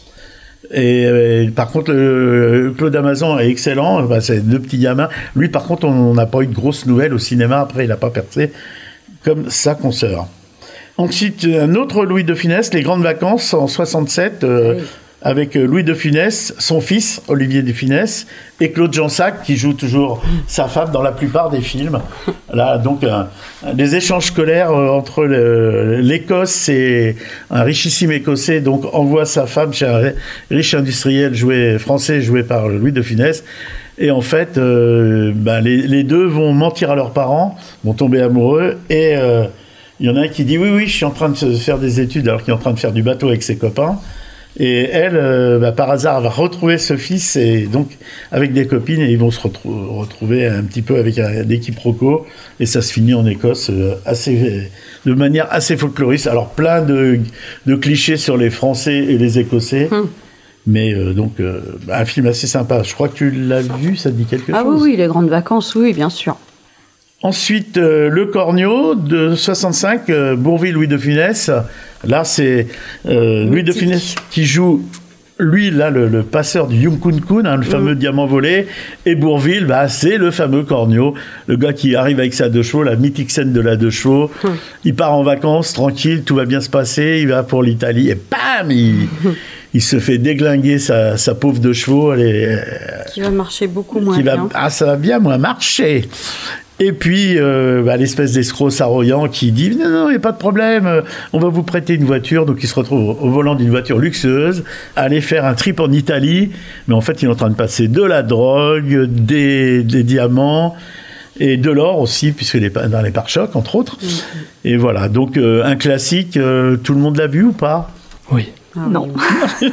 Et, et par contre, le, Claude Amazan est excellent. Bah, c'est deux petits gamins. Lui, par contre, on n'a pas eu de grosses nouvelles au cinéma. Après, il n'a pas percé comme sa consoeur. Ensuite, un autre Louis de Funès, Les Grandes Vacances en soixante-sept, euh, oui. Avec Louis de Funès, son fils Olivier de Funès et Claude Jansac qui joue toujours sa femme dans la plupart des films. Là, donc, un, des échanges scolaires entre le, l'Écosse et un richissime Écossais donc envoie sa femme chez un riche industriel joué français joué par Louis de Funès. Et en fait, euh, ben, les, les deux vont mentir à leurs parents, vont tomber amoureux et euh, il y en a un qui dit oui oui je suis en train de faire des études alors qu'il est en train de faire du bateau avec ses copains. Et elle, euh, bah, par hasard, va retrouver ce fils et donc avec des copines et ils vont se retrou- retrouver un petit peu avec un, des quiproquos et ça se finit en Écosse euh, assez, de manière assez folkloriste. Alors plein de, de clichés sur les Français et les Écossais, hum. mais euh, donc euh, un film assez sympa. Je crois que tu l'as vu, ça te dit quelque ah, chose? Ah oui, oui, Les Grandes Vacances, oui, bien sûr. Ensuite, euh, Le Cornio de soixante-cinq, euh, Bourvil, Louis de Funès. Là, c'est euh, Louis de Funès qui joue, lui, là, le, le passeur du Yung Kun Kun, hein, le fameux mmh. diamant volé. Et Bourvil, bah, c'est le fameux Cornio, le gars qui arrive avec sa deux chevaux, la mythique scène de la deux chevaux. Mmh. Il part en vacances, tranquille, tout va bien se passer. Il va pour l'Italie et bam, il, mmh. il se fait déglinguer sa, sa pauvre deux chevaux. Elle est, euh, qui va marcher beaucoup moins qui bien. Va, ah, ça va bien moins marcher. Et puis, euh, bah, l'espèce d'escroc saroyant qui dit « Non, non, il n'y a pas de problème, on va vous prêter une voiture. » Donc, il se retrouve au volant d'une voiture luxueuse, aller faire un trip en Italie. Mais en fait, il est en train de passer de la drogue, des, des diamants. Et Delors aussi, puisqu'il est dans les pare-chocs, entre autres. Mmh. Et voilà, donc euh, un classique, euh, tout le monde l'a vu ou pas ? Oui. Ah, Non. oui.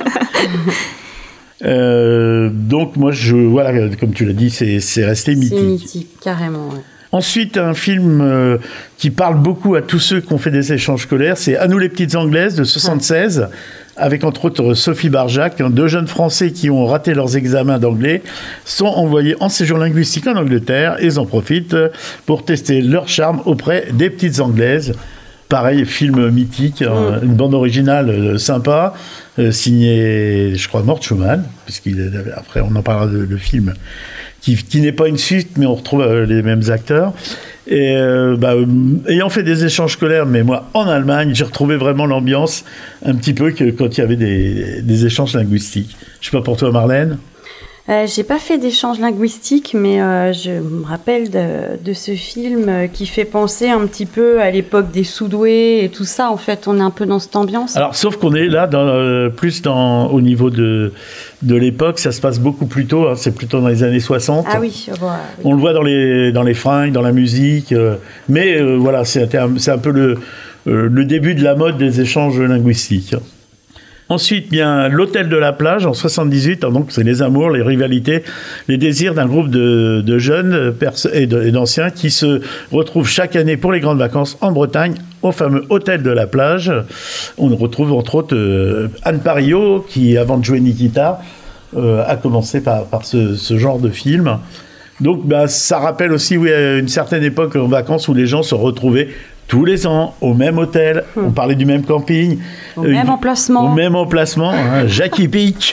euh, donc moi, je, voilà, comme tu l'as dit, c'est, c'est resté mythique. C'est mythique, carrément, ouais. Ensuite, un film euh, qui parle beaucoup à tous ceux qui ont fait des échanges scolaires, c'est À nous les petites Anglaises de soixante-seize, ouais. Avec entre autres Sophie Barjac. Deux jeunes Français qui ont raté leurs examens d'anglais sont envoyés en séjour linguistique en Angleterre et ils en profitent pour tester leur charme auprès des petites Anglaises. Pareil, film mythique, mmh. une bande originale euh, sympa, euh, signée, je crois, Mort Schumann, puisqu'après on en parlera de le film, qui, qui n'est pas une suite, mais on retrouve euh, les mêmes acteurs. Et euh, bah, euh, ayant fait des échanges scolaires, mais moi en Allemagne, j'ai retrouvé vraiment l'ambiance un petit peu que quand il y avait des, des échanges linguistiques. Je sais pas pour toi, Marlène. Euh, j'ai pas fait d'échange linguistique, mais euh, je me rappelle de, de ce film euh, qui fait penser un petit peu à l'époque des Sous-doués et tout ça. En fait, on est un peu dans cette ambiance. Alors, sauf qu'on est là dans, euh, plus dans, au niveau de, de l'époque, ça se passe beaucoup plus tôt, hein, c'est plutôt dans les années soixante. Ah oui, voilà, oui. On le voit dans les, dans les fringues, dans la musique, euh, mais euh, voilà, c'est un, c'est un peu le, euh, le début de la mode des échanges linguistiques. Ensuite, bien L'Hôtel de la Plage en soixante-dix-huit, donc c'est les amours, les rivalités, les désirs d'un groupe de, de jeunes perso- et, de, et d'anciens qui se retrouvent chaque année pour les grandes vacances en Bretagne au fameux Hôtel de la Plage. On retrouve entre autres euh, Anne Parillot qui, avant de jouer Nikita, euh, a commencé par, par ce, ce genre de film. Donc bah, ça rappelle aussi oui, une certaine époque en vacances où les gens se retrouvaient tous les ans, au même hôtel, mmh. on parlait du même camping. Au euh, même emplacement. Au même emplacement, hein, Jackie Beach.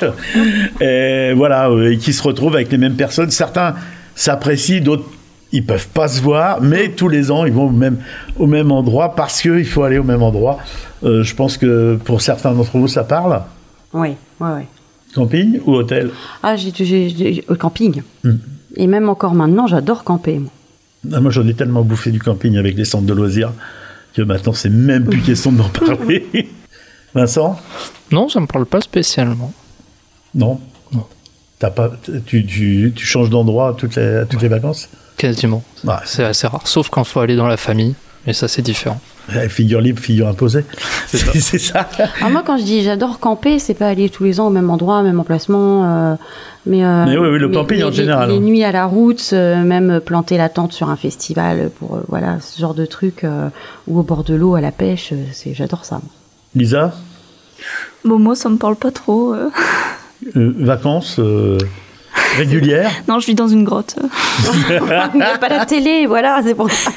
Et voilà, euh, et qui se retrouvent avec les mêmes personnes. Certains s'apprécient, d'autres, ils peuvent pas se voir, mais tous les ans, ils vont au même, au même endroit parce qu'il faut aller au même endroit. Euh, je pense que pour certains d'entre vous, ça parle. Oui, oui, oui. Camping ou hôtel ? Ah, j'ai, j'ai, j'ai, au camping. Mmh. Et même encore maintenant, j'adore camper, moi. Ah, moi, j'en ai tellement bouffé du camping avec les centres de loisirs que maintenant, c'est même plus question d'en parler. Vincent ? Non, ça me parle pas spécialement. Non ? Non. T'as pas, tu, tu, tu changes d'endroit à toutes les, à toutes ouais. les vacances ? Quasiment. Ouais. C'est assez rare. Sauf quand il faut aller dans la famille. Mais ça, c'est différent. Figure libre, figure imposée. C'est ça. c'est ça. Alors moi, quand je dis j'adore camper, c'est pas aller tous les ans au même endroit, au même emplacement. Euh, mais, euh, mais oui, oui, le camping en les, général. Les, les nuits à la route, euh, même planter la tente sur un festival, pour euh, voilà, ce genre de truc, euh, ou au bord de l'eau, à la pêche, euh, c'est, j'adore ça. Lisa ? Bon, moi, ça me parle pas trop. Euh... Euh, vacances euh, régulières ? Non, je vis dans une grotte. Il n'y a pas la télé, voilà, c'est pour ça.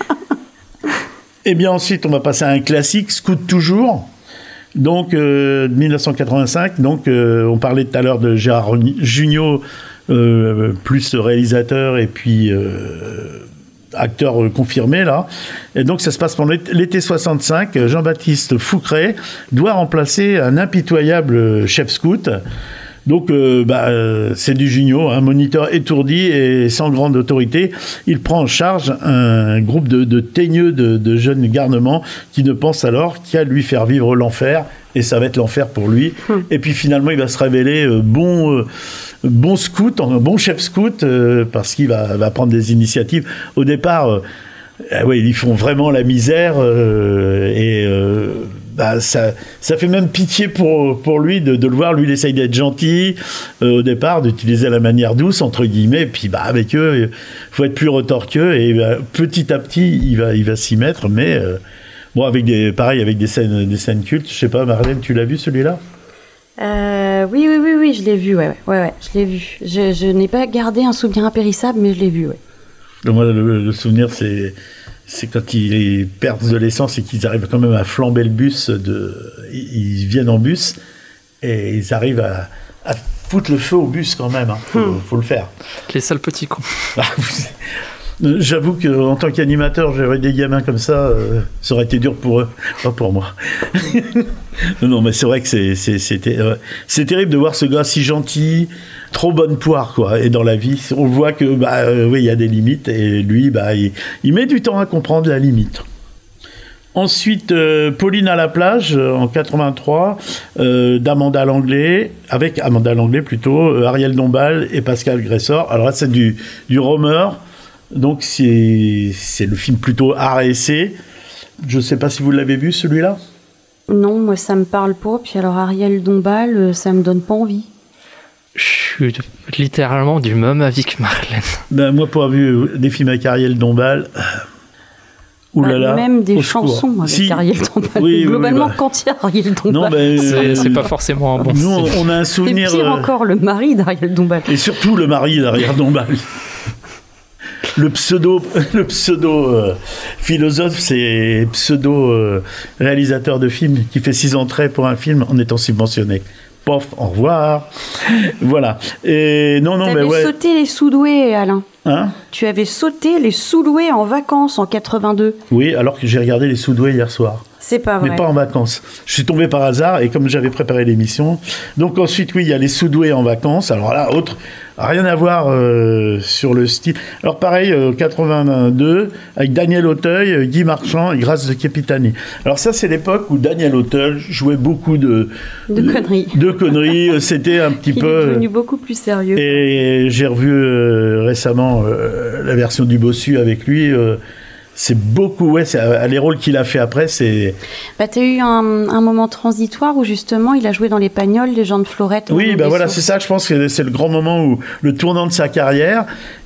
Et bien ensuite, on va passer à un classique, Scoot toujours, donc euh, dix-neuf cent quatre-vingt-cinq. Donc, euh, on parlait tout à l'heure de Gérard Jugnot, euh, plus réalisateur et puis euh, acteur euh, confirmé là. Et donc, ça se passe pendant l'été soixante-cinq. Jean-Baptiste Foucret doit remplacer un impitoyable chef scout. Donc, euh, bah, euh, c'est du Jugnot, un moniteur étourdi et sans grande autorité. Il prend en charge un groupe de, de teigneux, de, de jeunes garnements qui ne pensent alors qu'à lui faire vivre l'enfer. Et ça va être l'enfer pour lui. Hum. Et puis finalement, il va se révéler euh, bon, euh, bon scout, bon chef scout, euh, parce qu'il va, va prendre des initiatives. Au départ, euh, euh, ouais, ils font vraiment la misère euh, et... Euh, Bah, ça, ça fait même pitié pour, pour lui de, de le voir. Lui, il essaye d'être gentil euh, au départ, d'utiliser la manière douce, entre guillemets. Puis bah, avec eux, il faut être plus retorqueux. Et bah, petit à petit, il va, il va s'y mettre. Mais euh, bon, avec des, pareil, avec des scènes, des scènes cultes. Je sais pas, Marlène, tu l'as vu celui-là ? euh, Oui, oui, oui, oui, je l'ai vu. Ouais, ouais, ouais, je l'ai vu. Je, je n'ai pas gardé un souvenir impérissable, mais je l'ai vu. Ouais. Donc, moi, le, le souvenir, c'est. C'est quand ils perdent de l'essence et qu'ils arrivent quand même à flamber le bus. De, ils viennent en bus et ils arrivent à, à foutre le feu au bus quand même. Hein. Faut, hmm. faut le faire. Les sales petits cons. J'avoue qu'en tant qu'animateur, j'aurais des gamins comme ça, euh, ça aurait été dur pour eux, pas pour moi. non, non, mais c'est vrai que c'est, c'est, c'était, euh, c'est terrible de voir ce gars si gentil, trop bonne poire, quoi. Et dans la vie, on voit que, bah, euh, oui, il y a des limites, et lui, bah, il, il met du temps à comprendre la limite. Ensuite, euh, Pauline à la plage, euh, en quatre-vingt-trois, euh, d'Amanda Langlais, avec Amanda Langlais plutôt, euh, Ariel Dombal et Pascal Gressor. Alors là, c'est du, du romer. Donc c'est, c'est le film plutôt art et essai. Je ne sais pas si vous l'avez vu celui-là. Non, moi ça me parle pas. Puis alors Ariel Dombal, euh, ça me donne pas envie. Je suis littéralement du même avis que Marlène. Ben, moi, pour avoir vu des films avec Ariel Dombal, euh, oulala, Bah, même des au chansons secours. avec Si. Ariel Dombal. Oui, oui, Globalement, oui, bah. quand il y a Ariel Dombal. Non, ben, C'est, euh, c'est pas forcément un bon nous, style. on a un Et souvenir. pire euh, encore, le mari d'Ariel Dombal. Et surtout le mari d'Ariel Dombal. Le pseudo, le pseudo euh, philosophe, c'est pseudo euh, réalisateur de films qui fait six entrées pour un film en étant subventionné. Pof, au revoir. Voilà. Et non, non, Tu mais avais ouais. sauté les Soudoués, Alain. Hein Tu avais sauté les Soudoués en vacances en quatre-vingt-deux. Oui, alors que j'ai regardé les Soudoués hier soir. C'est pas vrai. Mais pas en vacances. Je suis tombé par hasard et comme j'avais préparé l'émission. Donc ensuite, oui, il y a les Soudoués en vacances. Alors là, autre, rien à voir euh, sur le style. Alors pareil, euh, quatre-vingt-deux, avec Daniel Auteuil, euh, Guy Marchand et Grâce de Capitani. Alors ça, c'est l'époque où Daniel Auteuil jouait beaucoup de... De conneries. De conneries. euh, C'était un petit Il peu... est devenu beaucoup plus sérieux. Et j'ai revu euh, récemment euh, la version du Bossu avec lui. euh, c'est beaucoup, ouais, c'est, euh, les rôles qu'il a fait après, c'est... Bah, t'as eu un, un moment transitoire où justement il a joué dans Les Pagnols, Les gens de Florette. Oui, Manon bah voilà, Besson. c'est ça, je pense que c'est le grand moment où le tournant de sa carrière.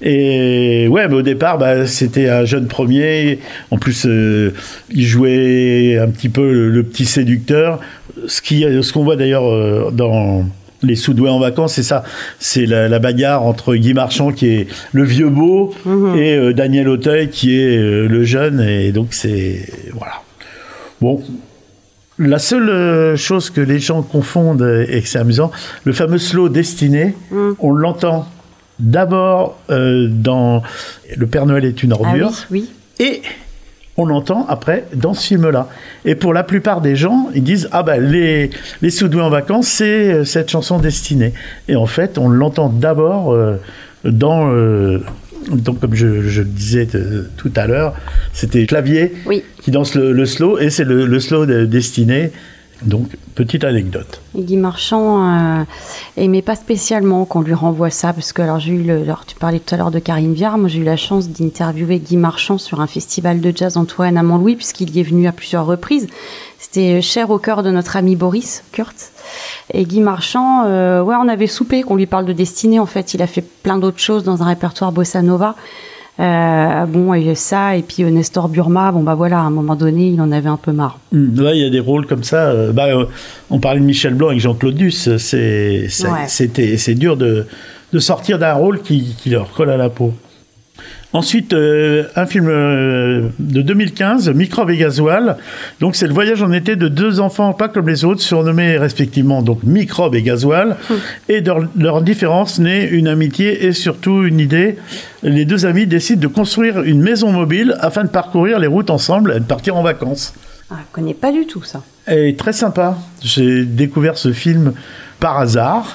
Et ouais, mais au départ, bah, c'était un jeune premier. En plus, euh, il jouait un petit peu le, le petit séducteur. Ce, qui, ce qu'on voit d'ailleurs euh, dans Les Soudoués en vacances, c'est ça. C'est la, la bagarre entre Guy Marchand, qui est le vieux beau, Mhm. et euh, Daniel Auteuil, qui est euh, le jeune. Et donc, c'est... Voilà. Bon... La seule euh, chose que les gens confondent euh, et que c'est amusant, le fameux slow Destiné, Mm. on l'entend d'abord euh, dans Le Père Noël est une Ah oui, ordure, oui. et on l'entend après dans ce film-là. Et pour la plupart des gens, ils disent « Ah ben, les, les Soudoués en vacances, c'est euh, cette chanson Destinée ». Et en fait, on l'entend d'abord euh, dans... euh, donc, comme je, je le disais de- tout à l'heure, c'était Clavier Oui. qui danse le, le slow, et c'est le, le slow de Destiné. Donc, petite anecdote. Et Guy Marchand euh, aimait pas spécialement qu'on lui renvoie ça, parce que alors j'ai eu le, alors tu parlais tout à l'heure de Karine Viard, moi j'ai eu la chance d'interviewer Guy Marchand sur un festival de jazz Antoine à Montlouis, puisqu'il y est venu à plusieurs reprises. C'était cher au cœur de notre ami Boris Kurtz. Et Guy Marchand, euh, ouais, on avait soupé qu'on lui parle de Destinée. En fait, il a fait plein d'autres choses dans un répertoire bossa nova. Euh, bon, et ça, et puis euh, Nestor Burma, bon bah voilà, à un moment donné, il en avait un peu marre. Hum, ouais, il y a des rôles comme ça. euh, bah, euh, on parlait de Michel Blanc avec Jean-Claude Duss. C'est, c'est, Ouais. c'était, c'est dur de, de sortir d'un rôle qui, qui leur colle à la peau. Ensuite, euh, un film euh, de deux mille quinze, Microbe et Gasoil. Donc, c'est le voyage en été de deux enfants pas comme les autres, surnommés respectivement donc Microbe et Gasoil. Mmh. Et de leur, leur différence naît une amitié et surtout une idée. Les deux amis décident de construire une maison mobile afin de parcourir les routes ensemble et de partir en vacances. Ah, je connais pas du tout ça. Et très sympa. J'ai découvert ce film par hasard.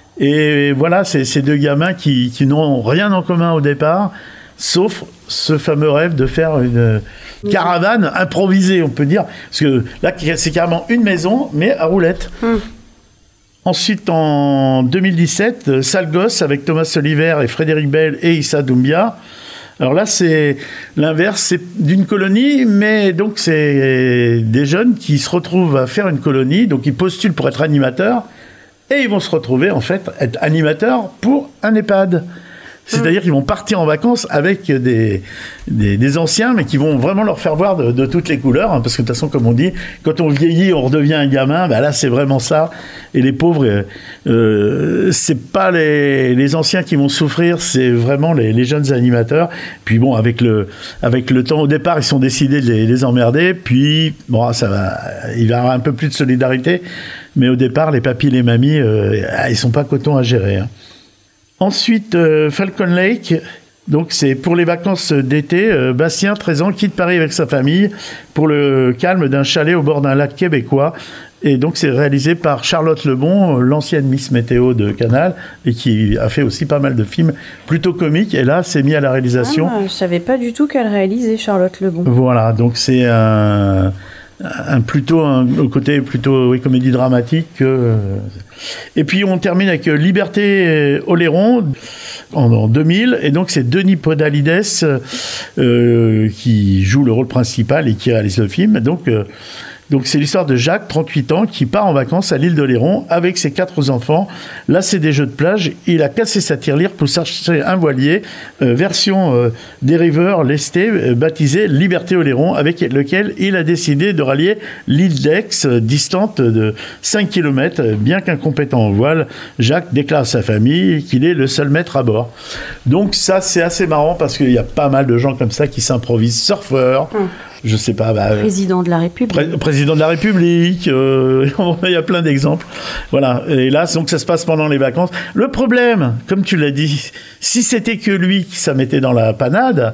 Et voilà, c'est ces deux gamins qui, qui n'ont rien en commun au départ, sauf ce fameux rêve de faire une caravane improvisée, on peut dire. Parce que là, c'est carrément une maison, mais à roulettes. Hum. Ensuite, en deux mille dix-sept, Sale Gosse avec Thomas Oliver et Frédéric Bell et Issa Doumbia. Alors là, c'est l'inverse, c'est d'une colonie, mais donc c'est des jeunes qui se retrouvent à faire une colonie, donc ils postulent pour être animateurs, et ils vont se retrouver en fait être animateurs pour un EHPAD. C'est-à-dire qu'ils vont partir en vacances avec des, des, des anciens, mais qui vont vraiment leur faire voir de, de toutes les couleurs. Hein, parce que de toute façon, comme on dit, quand on vieillit, on redevient un gamin. Bah là, c'est vraiment ça. Et les pauvres, euh, euh, c'est pas les, les anciens qui vont souffrir, c'est vraiment les, les jeunes animateurs. Puis bon, avec le, avec le temps, au départ, ils sont décidés de les, les emmerder. Puis, bon, ça va, il va y avoir un peu plus de solidarité. Mais au départ, les papis et les mamies, euh, ils sont pas cotons à gérer. Hein. Ensuite, euh, Falcon Lake, donc c'est pour les vacances d'été. Euh, Bastien, treize ans, quitte Paris avec sa famille pour le calme d'un chalet au bord d'un lac québécois. Et donc c'est réalisé par Charlotte Lebon, l'ancienne Miss Météo de Canal, et qui a fait aussi pas mal de films plutôt comiques. Et là, c'est mis à la réalisation. Ah, je savais pas du tout qu'elle réalisait Charlotte Lebon. Voilà, donc c'est un, un plutôt un, au côté plutôt oui, comédie dramatique. Euh, et puis on termine avec Liberté Oléron en, en deux mille, et donc c'est Denis Podalides euh, qui joue le rôle principal et qui réalise le film. Donc euh, Donc c'est l'histoire de Jacques, trente-huit ans, qui part en vacances à l'île d'Oléron avec ses quatre enfants. Là, c'est des jeux de plage. Il a cassé sa tirelire pour s'acheter un voilier, euh, version euh, des riveurs lestés, euh, baptisé Liberté Oléron, avec lequel il a décidé de rallier l'île d'Aix, euh, distante de cinq kilomètres. Bien qu'incompétent en voile, Jacques déclare à sa famille qu'il est le seul maître à bord. Donc ça, c'est assez marrant parce qu'il y a pas mal de gens comme ça qui s'improvisent surfeurs. Hum. Je sais pas. Bah, président de la République. Pré- président de la République. Euh, il y a plein d'exemples. Voilà. Et là, donc ça se passe pendant les vacances. Le problème, comme tu l'as dit, si c'était que lui qui ça mettait dans la panade,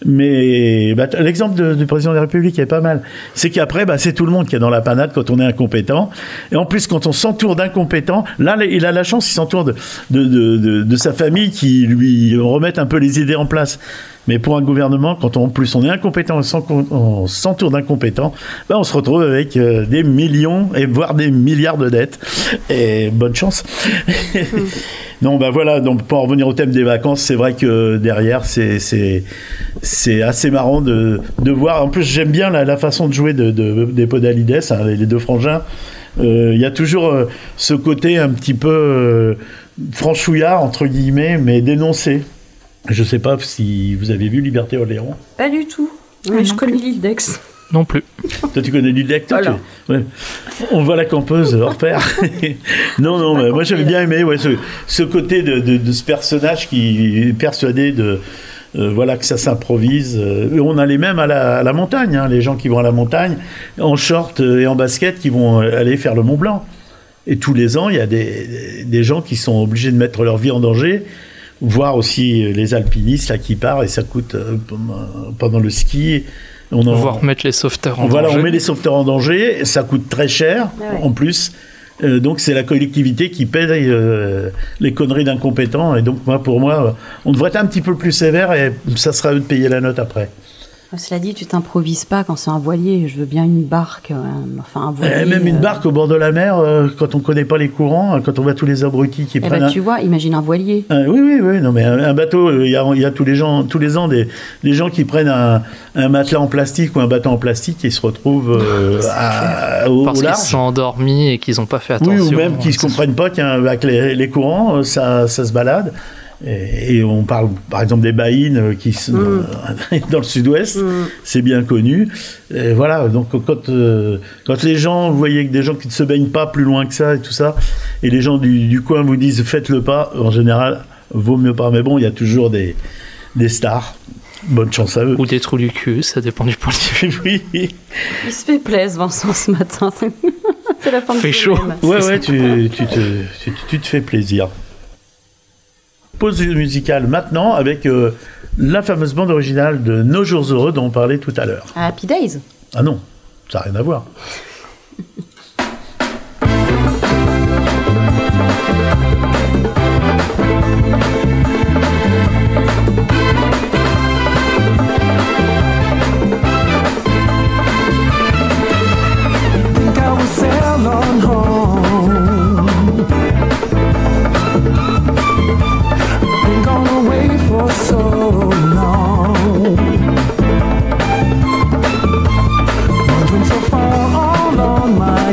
mais bah, l'exemple de, du président de la République est pas mal. C'est qu'après, bah, c'est tout le monde qui est dans la panade quand on est incompétent. Et en plus, quand on s'entoure d'incompétents, là, il a la chance, il s'entoure de, de, de, de, de sa famille qui lui remettent un peu les idées en place. Mais pour un gouvernement, quand on, en plus on est incompétent et on s'entoure d'incompétents, ben on se retrouve avec euh, des millions et voire des milliards de dettes. Et bonne chance. Mm. Non, ben voilà, donc pour en revenir au thème des vacances, c'est vrai que derrière, c'est, c'est, c'est assez marrant de, de voir. En plus, j'aime bien la, la façon de jouer de, de, des Podalides, hein, les deux frangins. Il euh, y a toujours euh, ce côté un petit peu euh, franchouillard, entre guillemets, mais dénoncé. Je ne sais pas si vous avez vu Liberté Oléron. Pas du tout. Mais ah, je connais l'île d'Aix. Non plus. Toi, tu connais l'île d'Aix, toi, voilà. tu... ouais. On voit la campeuse hors pair. non, non, mais moi j'avais bien aimé ouais, ce, ce côté de, de, de ce personnage qui est persuadé de, euh, voilà, que ça s'improvise. Euh, on a les mêmes à la, à la montagne, hein, les gens qui vont à la montagne en short et en basket qui vont aller faire le Mont Blanc. Et tous les ans, il y a des, des gens qui sont obligés de mettre leur vie en danger. Voir aussi les alpinistes là, qui partent et ça coûte euh, pendant le ski. On en, Voir mettre les sauveteurs en voilà, danger. On met les sauveteurs en danger, et ça coûte très cher ah ouais. en plus. Euh, donc c'est la collectivité qui paie euh, les conneries d'incompétents. Et donc moi, pour moi, on devrait être un petit peu plus sévère et ça sera eux de payer la note après. Cela dit, tu t'improvises pas quand c'est un voilier. Je veux bien une barque, euh, enfin un voilier. Et même une barque euh... au bord de la mer, euh, quand on connaît pas les courants, quand on voit tous les abrutis qui eh prennent. Ben, un... Tu vois, imagine un voilier. Euh, oui, oui, oui. Non, mais un, un bateau, il y a, y a tous les gens, tous les ans des, des gens qui prennent un, un matelas en plastique ou un bateau en plastique et se retrouvent euh, à, au, Parce au large. qu'ils sont endormis et qu'ils n'ont pas fait attention. Oui, ou même qu'ils ne comprennent pas qu'avec les, les courants, ça, ça se balade. Et, et on parle par exemple des baïnes qui sont mm. dans le sud-ouest, mm. c'est bien connu. Et voilà, donc quand, euh, quand les gens, vous voyez que des gens qui ne se baignent pas plus loin que ça et tout ça, et les gens du, du coin vous disent faites-le pas, en général, vaut mieux pas. Mais bon, il y a toujours des, des stars. Bonne chance à eux. Ou des trous du cul, ça dépend du point de vue. Oui. Il se fait plaisir, Vincent, ce matin. C'est la fin de fait chaud. Ouais, ouais, tu, tu, te, tu, tu te fais plaisir. Pause musicale maintenant avec euh, la fameuse bande originale de Nos Jours Heureux dont on parlait tout à l'heure. Happy Days. Ah non, ça n'a rien à voir. So long, wandering so far all on my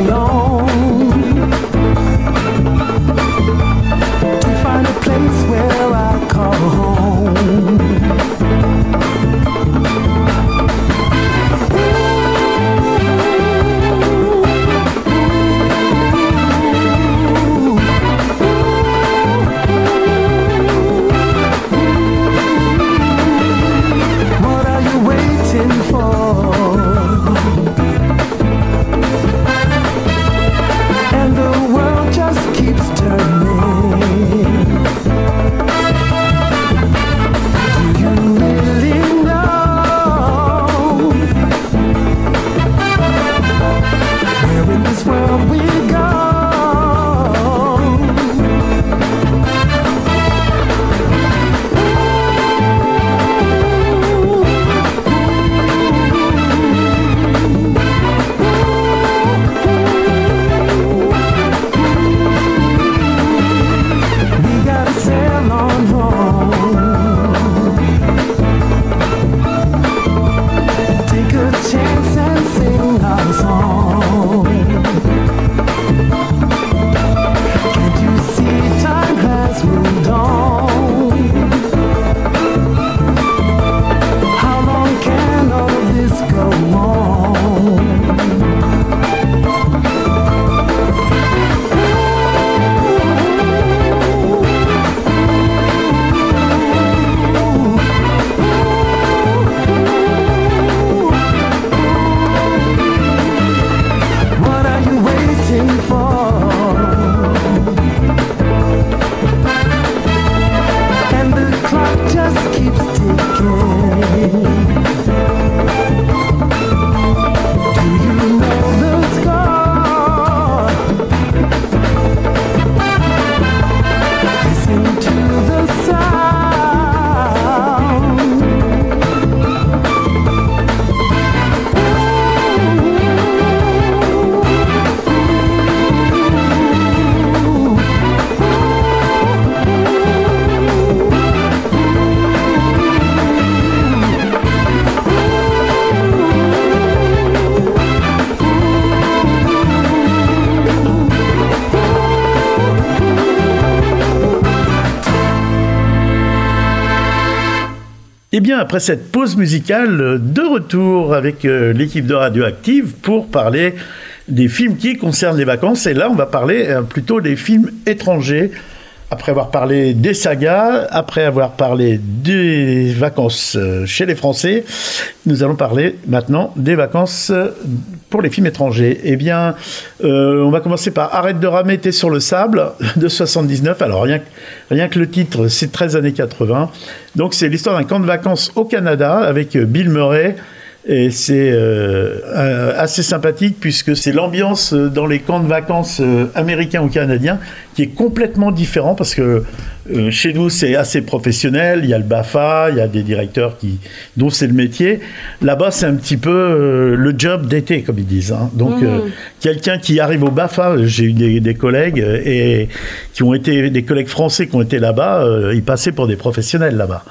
Eh bien, après cette pause musicale, de retour avec euh, l'équipe de Radioactive pour parler des films qui concernent les vacances. Et là, on va parler euh, plutôt des films étrangers. Après avoir parlé des sagas, après avoir parlé des vacances euh, chez les Français, nous allons parler maintenant des vacances euh, pour les films étrangers. Eh bien, euh, on va commencer par Arrête de ramer, t'es sur le sable de soixante-dix-neuf. Alors, rien que, rien que le titre, c'est treize années quatre-vingts. Donc, c'est l'histoire d'un camp de vacances au Canada avec euh, Bill Murray. Et c'est euh, assez sympathique puisque c'est l'ambiance dans les camps de vacances euh, américains ou canadiens qui est complètement différent parce que euh, chez nous c'est assez professionnel, il y a le B A F A, il y a des directeurs qui, dont c'est le métier. Là-bas c'est un petit peu euh, le job d'été comme ils disent. Hein. Donc mmh. euh, quelqu'un qui arrive au B A F A, j'ai eu des, des collègues euh, et qui ont été des collègues français qui ont été là-bas, euh, ils passaient pour des professionnels là-bas.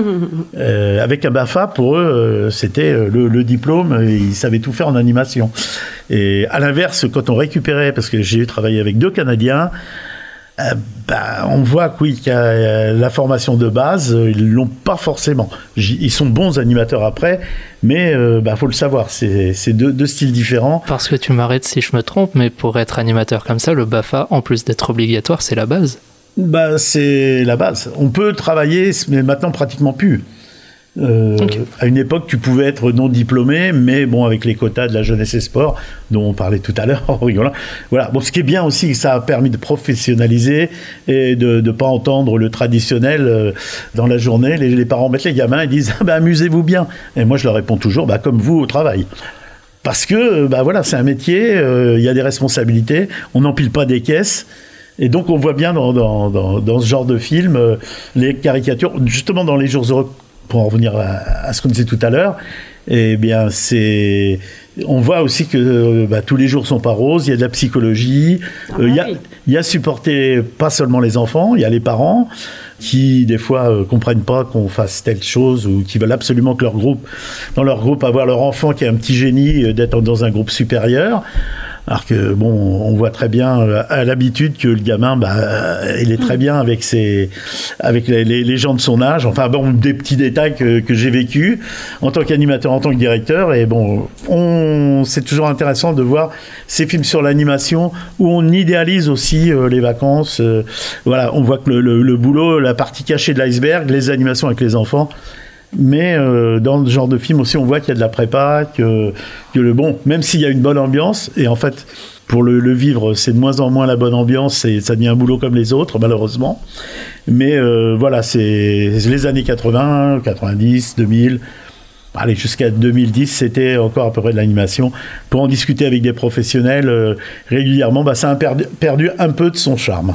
Euh, avec un B A F A, pour eux, euh, c'était euh, le, le diplôme, ils savaient tout faire en animation. Et à l'inverse, quand on récupérait, parce que j'ai travaillé avec deux Canadiens, euh, bah, on voit que oui, qu'il y a euh, la formation de base, euh, ils l'ont pas forcément. J- ils sont bons animateurs après, mais euh, bah, faut le savoir, c'est, c'est deux, deux styles différents. Parce que tu m'arrêtes si je me trompe, mais pour être animateur comme ça, le B A F A, en plus d'être obligatoire, c'est la base. Bah, c'est la base. On peut travailler, mais maintenant pratiquement plus. Euh, okay. À une époque, tu pouvais être non diplômé, mais bon, avec les quotas de la jeunesse et sport, dont on parlait tout à l'heure en rigolant. Voilà. Bon, ce qui est bien aussi, ça a permis de professionnaliser et de ne pas entendre le traditionnel euh, dans la journée. Les, les parents mettent les gamins et disent ah, bah, amusez-vous bien. Et moi, je leur réponds toujours bah, comme vous au travail. Parce que bah, voilà, c'est un métier, il euh, y a des responsabilités, on n'empile pas des caisses. Et donc, on voit bien dans, dans, dans, dans ce genre de film euh, les caricatures, justement dans Les Jours Heureux, pour en revenir à, à ce qu'on disait tout à l'heure. Eh bien, c'est... on voit aussi que euh, bah, tous les jours sont pas roses, il y a de la psychologie, il euh, y, a, y a supporté pas seulement les enfants, il y a les parents qui, des fois, euh, comprennent pas qu'on fasse telle chose ou qui veulent absolument que leur groupe, dans leur groupe, avoir leur enfant qui est un petit génie, euh, d'être dans un groupe supérieur. Alors que, bon, on voit très bien euh, à l'habitude que le gamin, bah, euh, il est très bien avec, ses, avec les, les, les gens de son âge. Enfin, bon, des petits détails que, que j'ai vécu en tant qu'animateur, en tant que directeur. Et bon, on, c'est toujours intéressant de voir ces films sur l'animation où on idéalise aussi euh, les vacances. Euh, voilà, on voit que le, le, le boulot, la partie cachée de l'iceberg, les animations avec les enfants. Mais euh, dans ce genre de film aussi, on voit qu'il y a de la prépa, que, que le bon, même s'il y a une bonne ambiance, et en fait, pour le, le vivre, c'est de moins en moins la bonne ambiance, et ça devient un boulot comme les autres, malheureusement. Mais euh, voilà, c'est les années quatre-vingts, quatre-vingt-dix, deux mille, allez, jusqu'à deux mille dix, c'était encore à peu près de l'animation. Pour en discuter avec des professionnels euh, régulièrement, bah, ça a perdu, perdu un peu de son charme.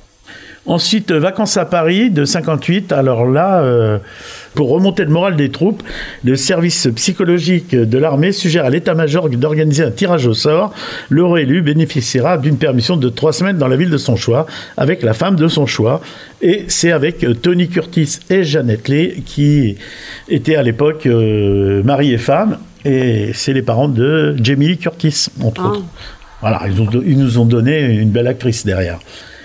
Ensuite, Vacances à Paris de cinquante-huit. Alors là, euh, pour remonter le moral des troupes, le service psychologique de l'armée suggère à l'état-major d'organiser un tirage au sort. L'heureux élu bénéficiera d'une permission de trois semaines dans la ville de son choix, avec la femme de son choix. Et c'est avec Tony Curtis et Jeannette Lee, qui étaient à l'époque euh, mari et femme. Et c'est les parents de Jamie Lee Curtis, entre oh. autres. Voilà, ils, ont, ils nous ont donné une belle actrice derrière.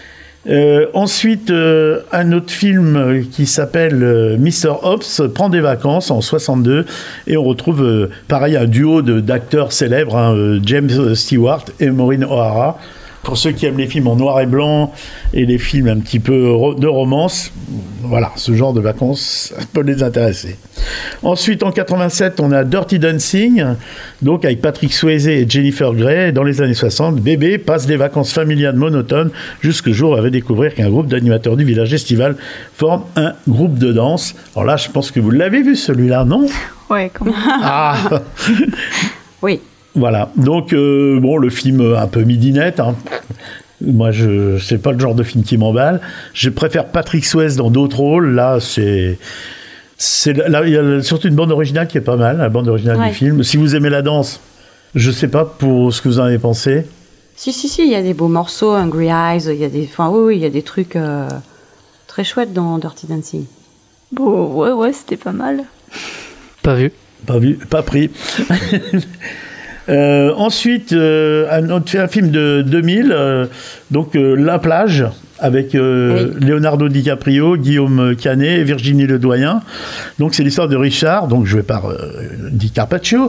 Euh, ensuite, euh, un autre film qui s'appelle euh, mister Hobbs prend des vacances en soixante-deux et on retrouve euh, pareil un duo de, d'acteurs célèbres, hein, euh, James Stewart et Maureen O'Hara. Pour ceux qui aiment les films en noir et blanc et les films un petit peu de romance, voilà, ce genre de vacances peut les intéresser. Ensuite, en quatre-vingt-sept, on a Dirty Dancing, donc avec Patrick Swayze et Jennifer Grey. Dans les années soixante, bébé passe des vacances familiales monotones jusqu'au jour où elle va découvrir qu'un groupe d'animateurs du village estival forme un groupe de danse. Alors là, je pense que vous l'avez vu celui-là, non ? Ouais, quand même. Ah oui. Voilà, donc euh, bon, le film un peu midinette, hein. Moi je c'est pas le genre de film qui m'emballe. Je préfère Patrick Swayze dans d'autres rôles. Là, c'est c'est là il y a surtout une bande originale qui est pas mal, la bande originale ouais. du film. Si vous aimez la danse, je sais pas pour ce que vous en avez pensé. Si si si, il y a des beaux morceaux, Hungry Eyes, il y a des, enfin oui oui, il y a des trucs euh, très chouettes dans Dirty Dancing. Bon, ouais ouais, c'était pas mal. Pas vu. Pas vu, pas pris. Euh, ensuite, euh, un, autre, un film de deux mille, euh, donc euh, La Plage, avec euh, Oui. Leonardo DiCaprio, Guillaume Canet et Virginie Ledoyen. Donc c'est l'histoire de Richard, donc joué par euh, Di Carpaccio,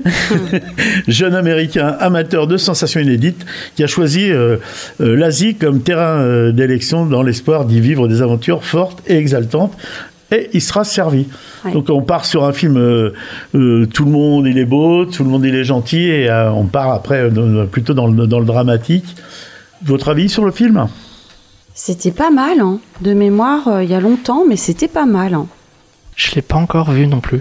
jeune américain amateur de sensations inédites qui a choisi euh, euh, l'Asie comme terrain euh, d'élection dans l'espoir d'y vivre des aventures fortes et exaltantes. Et il sera servi. Ouais. Donc on part sur un film, euh, euh, tout le monde il est beau, tout le monde il est gentil, et euh, on part après euh, plutôt dans le, dans le dramatique. Votre avis sur le film ? C'était pas mal, hein. De mémoire, euh, il y a longtemps, mais c'était pas mal. Hein. Je l'ai pas encore vu non plus.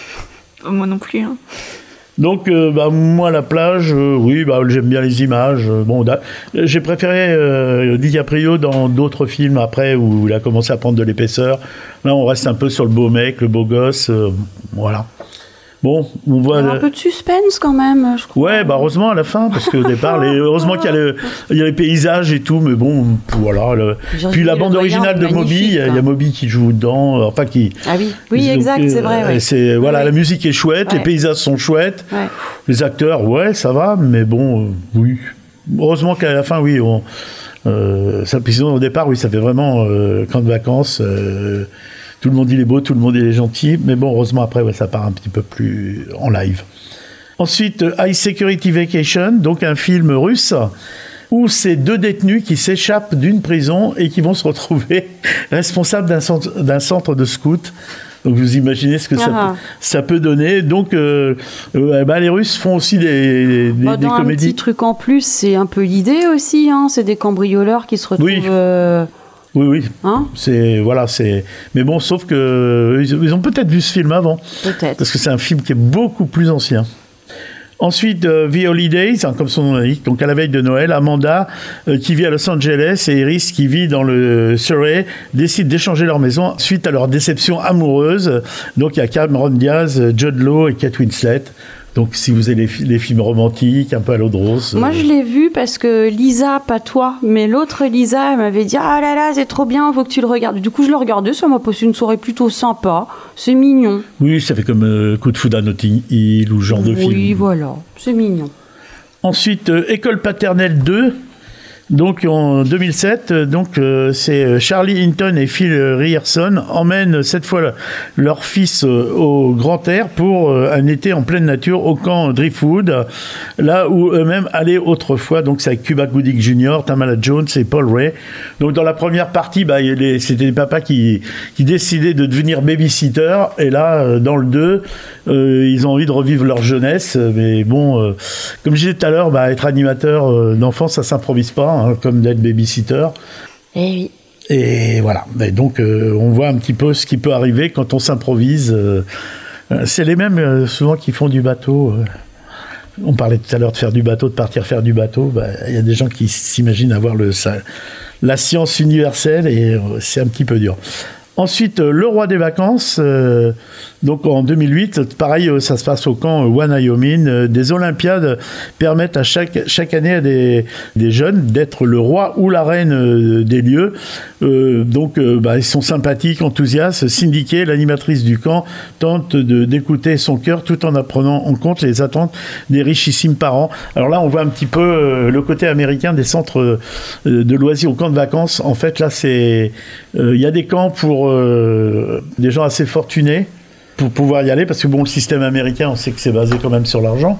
Moi non plus. Hein. Donc, euh, bah, moi, la plage, euh, oui, bah, j'aime bien les images. Euh, bon, da- j'ai préféré euh, DiCaprio dans d'autres films après où il a commencé à prendre de l'épaisseur. Là, on reste un peu sur le beau mec, le beau gosse. Euh, voilà. Bon, on voit. Il y a un peu de suspense quand même, je crois. Ouais, bah heureusement à la fin, parce qu'au départ, les, heureusement qu'il y a, le, il y a les paysages et tout, mais bon, voilà. Le, Virginie puis la bande Ledoyen, originale de Moby, il y, a- il y a magnifique, Moby qui joue dedans, enfin qui. Ah oui, oui, ils- exact, c'est vrai. euh, Ouais. c'est- voilà, Oui, la oui. musique est chouette, les Ouais. paysages sont chouettes, Ouais. les acteurs, ouais, ça va, mais bon, euh, oui. Heureusement qu'à la fin, oui, on, euh, ça, puis sinon, au départ, oui, ça fait vraiment euh, camp de vacances. Euh, tout le monde il est beau, tout le monde il est gentil, mais bon, heureusement après, ouais, ça part un petit peu plus en live. Ensuite, euh, High Security Vacation, donc un film russe où c'est deux détenus qui s'échappent d'une prison et qui vont se retrouver responsables d'un centre, d'un centre de scouts. Donc vous imaginez ce que ça, Ah. peut, ça peut donner. Donc euh, euh, bah, les Russes font aussi des, des, Bah, des dans un comédies. petit truc en plus, c'est un peu l'idée aussi. Hein. C'est des cambrioleurs qui se retrouvent. Oui. euh, Oui, oui. hein, C'est voilà, c'est. Mais bon, sauf que euh, ils, ils ont peut-être vu ce film avant, peut-être. parce que c'est un film qui est beaucoup plus ancien. Ensuite, euh, The Holidays, hein, comme son nom l'indique, donc à la veille de Noël, Amanda, euh, qui vit à Los Angeles, et Iris, qui vit dans le Surrey, décident d'échanger leur maison suite à leur déception amoureuse. Donc il y a Cameron Diaz, Jude Law et Kate Winslet. Donc si vous avez les, fi- les films romantiques, un peu à l'eau de rose. Moi, euh, je l'ai vu parce que Lisa, pas toi, mais l'autre Lisa, elle m'avait dit ah là là, c'est trop bien, faut que tu le regardes. Du coup, je l'ai regardé, ça m'a passé une soirée plutôt sympa. C'est mignon. Oui, ça fait comme euh, Coup de foudre à Notting Hill ou ce genre de film. Oui, voilà, c'est mignon. Ensuite, euh, École paternelle deux. Donc en deux mille sept, euh, donc euh, c'est euh, Charlie Hinton et Phil Ryerson emmènent cette fois le- leur fils euh, au grand air pour euh, un été en pleine nature au camp Driftwood, là où eux-mêmes allaient autrefois. Donc c'est avec Cuba Gooding junior, Tamala Jones et Paul Ray. Donc dans la première partie, bah, il y a les- c'était les papas qui, qui décidaient de devenir babysitter, et là euh, dans le deux, euh, ils ont envie de revivre leur jeunesse. Mais bon, euh, comme je disais tout à l'heure, bah, être animateur euh, d'enfants, ça s'improvise pas, hein, comme d'être babysitter. Eh oui. Et voilà. Et donc, euh, on voit un petit peu ce qui peut arriver quand on s'improvise. Euh, euh, c'est les mêmes, euh, souvent, qui font du bateau. euh. On parlait tout à l'heure de faire du bateau, de partir faire du bateau. Bah, il y a des gens qui s'imaginent avoir le, ça, la science universelle, et euh, c'est un petit peu dur. Ensuite, euh, Le Roi des vacances, euh, donc en deux mille huit, pareil, euh, ça se passe au camp euh, Wanayomin. Euh, des Olympiades permettent à chaque, chaque année à des, des jeunes d'être le roi ou la reine euh, des lieux. Euh, donc, euh, bah, ils sont sympathiques, enthousiastes, syndiqués. L'animatrice du camp tente de, d'écouter son cœur tout en apprenant en compte les attentes des richissimes parents. Alors là, on voit un petit peu euh, le côté américain des centres euh, de loisirs au camp de vacances. En fait, là, c'est il y a des camps pour euh, des gens assez fortunés pour pouvoir y aller, parce que bon, le système américain, on sait que c'est basé quand même sur l'argent.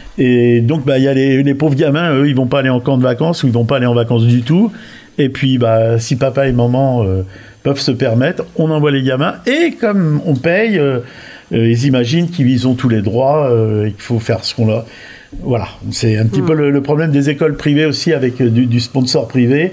Et donc, bah, il y a les, les pauvres gamins, eux, ils vont pas aller en camp de vacances, ou ils vont pas aller en vacances du tout. Et puis, bah, si papa et maman euh, peuvent se permettre, on envoie les gamins. Et comme on paye, euh, euh, ils imaginent qu'ils ont tous les droits, euh, et qu'il faut faire ce qu'on leur... Voilà, c'est un petit mmh. peu le, le problème des écoles privées aussi, avec du, du sponsor privé.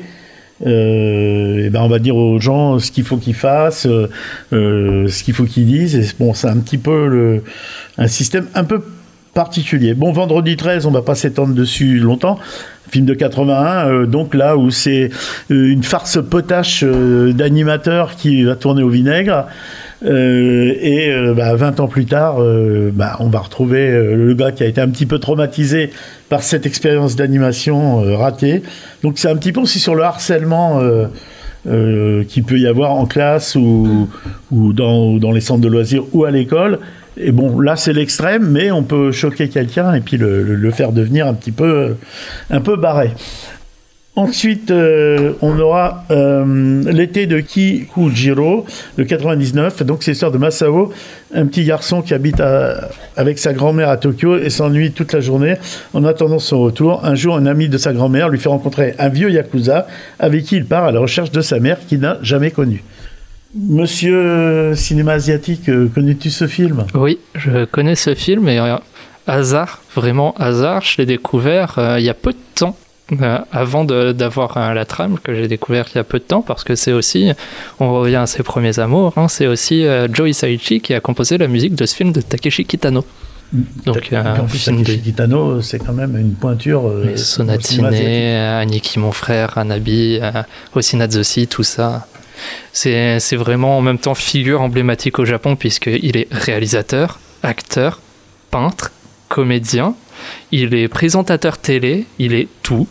Euh, et ben on va dire aux gens ce qu'il faut qu'ils fassent, euh, euh, ce qu'il faut qu'ils disent. Et bon, c'est un petit peu le, un système un peu particulier. Bon, Vendredi treize, on va pas s'étendre dessus longtemps. Film de quatre-vingt-un, euh, donc là où c'est euh, une farce potache euh, d'animateur qui va tourner au vinaigre. Euh, et euh, bah, vingt ans plus tard, euh, bah, on va retrouver euh, le gars qui a été un petit peu traumatisé par cette expérience d'animation euh, ratée. Donc c'est un petit peu aussi sur le harcèlement euh, euh, qu'il peut y avoir en classe ou, ou, dans, ou dans les centres de loisirs ou à l'école. Et bon, là c'est l'extrême, mais on peut choquer quelqu'un et puis le, le, le faire devenir un petit peu, un peu barré. Ensuite, euh, on aura euh, l'été de Kikujiro, de quatre-vingt-dix-neuf. Donc, c'est l'histoire de Masao, un petit garçon qui habite à- avec sa grand-mère à Tokyo et s'ennuie toute la journée. En attendant son retour, un jour, un ami de sa grand-mère lui fait rencontrer un vieux yakuza avec qui il part à la recherche de sa mère qu'il n'a jamais connue. Monsieur euh, cinéma asiatique, euh, connais-tu ce film ? Oui, je connais ce film et euh, hasard, vraiment hasard, je l'ai découvert euh, il y a peu de temps. Euh, avant de- d'avoir euh, la trame que j'ai découvert il y a peu de temps, parce que c'est aussi, on revient à ses premiers amours, hein, c'est aussi euh, Joe Hisaichi qui a composé la musique de ce film de Takeshi Kitano. Donc, Et euh, puis en un plus, film de Takeshi Kitano, c'est quand même une pointure. euh, les au cinéma asiatique. Sonatine, Aniki mon frère, Anabi, euh, Osina Zosi, tout ça. C'est c'est vraiment en même temps figure emblématique au Japon, puisqu'il est réalisateur, acteur, peintre, comédien, il est présentateur télé, il est tout.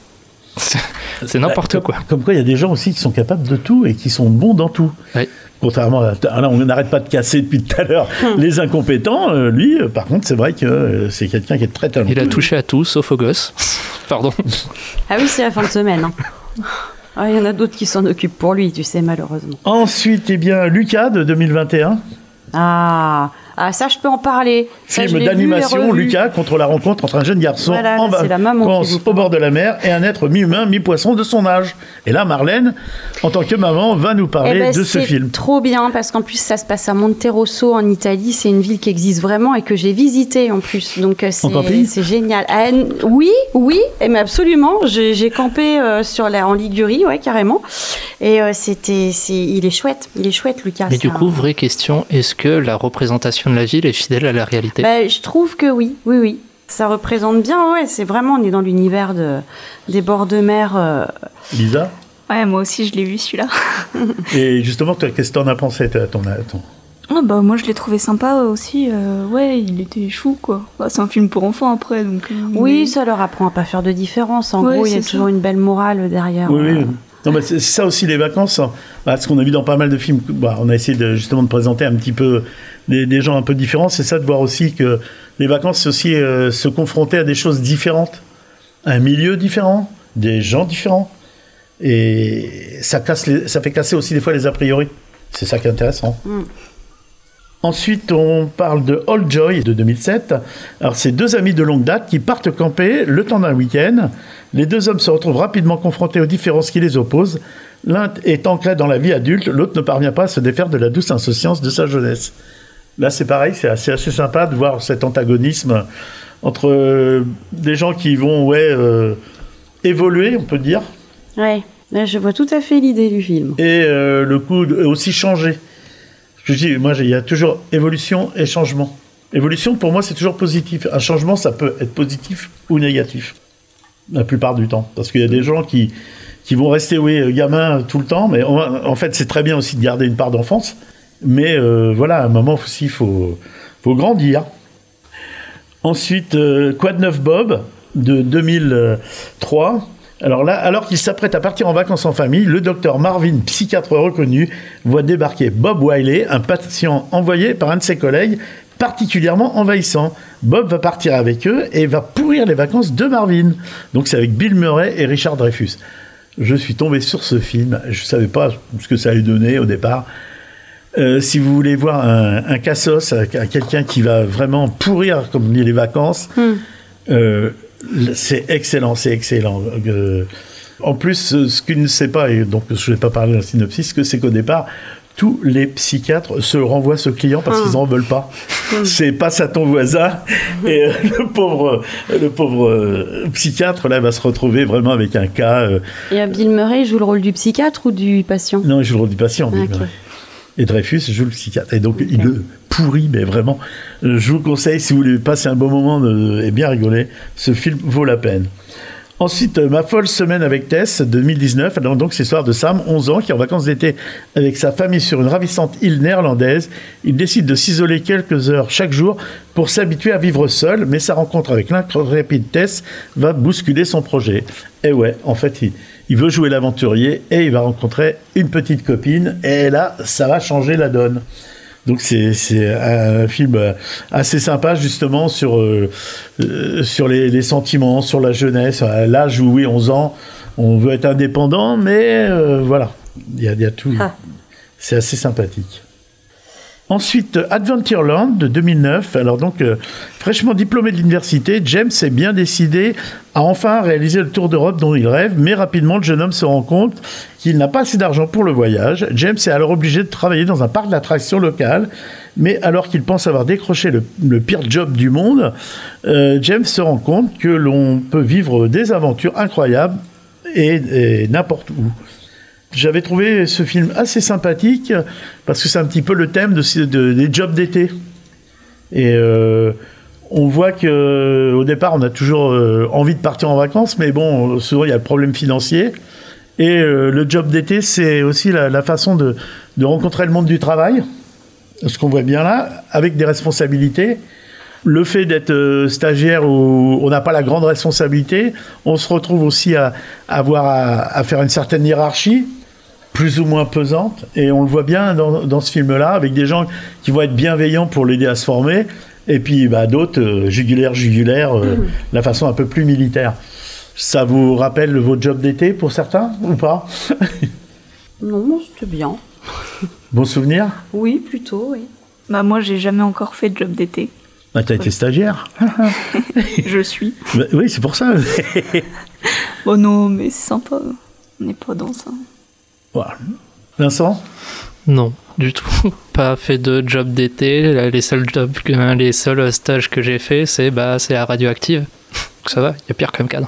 C'est n'importe Comme- quoi. Comme quoi, il y a des gens aussi qui sont capables de tout et qui sont bons dans tout. Oui. Contrairement à. Ah là, on n'arrête pas de casser depuis tout à l'heure les incompétents. euh, lui, euh, par contre, c'est vrai que euh, c'est quelqu'un qui est très talentueux. Il a touché à tout, sauf aux gosses. Pardon. Ah oui, c'est la fin de semaine. hein. Ah, il y en a d'autres qui s'en occupent pour lui, tu sais, malheureusement. Ensuite, eh bien, Lucas de deux mille vingt et un. Ah, ah ça, je peux en parler. Ça, je Film l'ai vu et d'animation, revu. Lucas, contre la rencontre entre un jeune garçon Voilà, en là, c'est la maman vacances qui vous au bord de la mer et un être mi-humain, mi-poisson de son âge. Et là, Marlène, en tant que maman, va nous parler Eh ben, de ce c'est film. trop bien parce qu'en plus ça se passe à Monterosso en Italie, c'est une ville qui existe vraiment et que j'ai visitée en plus, donc euh, En camping c'est c'est génial. Ah, n- oui, oui, eh, mais absolument. J'ai j'ai campé euh, sur la en Ligurie, ouais carrément. Et euh, c'était, c'est, il est chouette, il est chouette Lucas. Mais c'est du coup, un- vraie question, est-ce que la représentation de la ville est fidèle à la réalité? Bah, je trouve que oui, oui, oui. Ça représente bien, ouais. C'est vraiment, on est dans l'univers de, des bords de mer. euh, Lisa. Ouais, moi aussi, je l'ai vu celui-là. Et justement, toi, qu'est-ce que t'en as pensé, toi, ton, ton... Ah bah moi je l'ai trouvé sympa aussi, euh, ouais il était chou quoi. Bah, c'est un film pour enfants après donc. euh, Oui, mais- ça leur apprend à pas faire de différence. En Ouais, gros, il y a c'est toujours ça. une belle morale derrière. Oui, euh. oui. Non, bah, c'est c'est ça aussi les vacances. hein. Bah, ce qu'on a vu dans pas mal de films, bah, on a essayé de, justement de présenter un petit peu des, des gens un peu différents. C'est ça de voir aussi que les vacances, c'est aussi euh, se confronter à des choses différentes, un milieu différent, des gens différents. Et ça, casse les- ça fait casser aussi des fois les a priori. C'est ça qui est intéressant. Mm. Ensuite, on parle de Old Joy de deux mille sept. Alors, c'est deux amis de longue date qui partent camper le temps d'un week-end. Les deux hommes se retrouvent rapidement confrontés aux différences qui les opposent. L'un est ancré dans la vie adulte, l'autre ne parvient pas à se défaire de la douce insouciance de sa jeunesse. Là, c'est pareil, c'est assez, assez sympa de voir cet antagonisme entre euh, des gens qui vont ouais, euh, évoluer, on peut dire, Ouais, là, je vois tout à fait l'idée du film. et euh, le coup de, aussi changer. Je dis, moi, j'ai- il y a toujours évolution et changement. Évolution, pour moi, c'est toujours positif. Un changement, ça peut être positif ou négatif, la plupart du temps. Parce qu'il y a des gens qui, qui vont rester, oui, gamins tout le temps, mais en, en fait, c'est très bien aussi de garder une part d'enfance. Mais euh, voilà, à un moment aussi, il faut, faut grandir. Ensuite, euh, Quoi de neuf Bob, de deux mille trois. Alors là, alors qu'il s'apprête à partir en vacances en famille, le docteur Marvin, psychiatre reconnu, voit débarquer Bob Wiley, un patient envoyé par un de ses collègues, particulièrement envahissant. Bob va partir avec eux et va pourrir les vacances de Marvin. Donc c'est avec Bill Murray et Richard Dreyfuss. Je suis tombé sur ce film, je ne savais pas ce que ça allait donner au départ. Euh, si vous voulez voir un, un cassos, euh, quelqu'un qui va vraiment pourrir comme dit les vacances, Hmm. euh, c'est excellent, c'est excellent. Euh, en plus, euh, ce qu'il ne sait pas, et donc je ne vais pas parler d'un synopsis, que c'est qu'au départ, tous les psychiatres se renvoient ce client parce qu'ils n'en veulent pas. C'est passe à ton voisin et euh, le pauvre, le pauvre euh, psychiatre là va se retrouver vraiment avec un cas. euh, Et euh, Bill Murray joue le rôle du psychiatre ou du patient? non, il joue le rôle du patient. Bill Ok. Murray. Et Dreyfus joue le psychiatre. Et donc, il le pourrit, mais vraiment. Euh, Je vous conseille, si vous voulez passer un bon moment de- et bien rigoler, ce film vaut la peine. Ensuite, euh, Ma folle semaine avec Tess, deux mille dix-neuf. Alors, donc, c'est l'histoire de Sam, onze ans, qui est en vacances d'été avec sa famille sur une ravissante île néerlandaise. Il décide de s'isoler quelques heures chaque jour pour s'habituer à vivre seul, mais sa rencontre avec l'intrépide Tess va bousculer son projet. Et ouais, en fait, il, il veut jouer l'aventurier et il va rencontrer une petite copine. Et là, ça va changer la donne. Donc c'est c'est un film assez sympa justement sur euh, euh, sur les, les sentiments, sur la jeunesse, à l'âge où oui onze ans, On veut être indépendant, mais euh, voilà, il y, a- il y a tout. Ah. C'est assez sympathique. Ensuite, Adventureland de deux mille neuf. Alors donc, euh, fraîchement diplômé de l'université, James est bien décidé à enfin réaliser le tour d'Europe dont il rêve, mais rapidement, le jeune homme se rend compte qu'il n'a pas assez d'argent pour le voyage. James est alors obligé de travailler dans un parc d'attractions local, mais alors qu'il pense avoir décroché le, le pire job du monde, euh, James se rend compte que l'on peut vivre des aventures incroyables et, et n'importe où. J'avais trouvé ce film assez sympathique parce que c'est un petit peu le thème de, ce- de- des jobs d'été. Et euh, on voit que au départ, on a toujours euh, envie de partir en vacances, mais bon, souvent il y a le problème financier. Et euh, le job d'été, c'est aussi la, la façon de, de rencontrer le monde du travail, ce qu'on voit bien là, avec des responsabilités. Le fait d'être euh, stagiaire où on n'a pas la grande responsabilité, on se retrouve aussi à, à avoir à, à faire une certaine hiérarchie, plus ou moins pesante, et on le voit bien dans, dans ce film-là, avec des gens qui vont être bienveillants pour l'aider à se former, et puis bah, d'autres, euh, jugulaires, jugulaires, euh, Mmh. la façon un peu plus militaire. Ça vous rappelle vos jobs d'été pour certains, ou pas? Non, c'était bien. Bon souvenir? Oui, plutôt, oui. Bah moi, j'ai jamais encore fait de job d'été. Ah, t'as été stagiaire? Je suis. Bah, oui, c'est pour ça. Oh non, mais c'est sympa. On n'est pas dans ça. Voilà. Vincent? Non, du tout. Pas fait de job d'été. Les seuls jobs, que- les seuls stages que j'ai fait, c'est bah, c'est à Radioactive. Donc ça va, il y a pire comme cadre.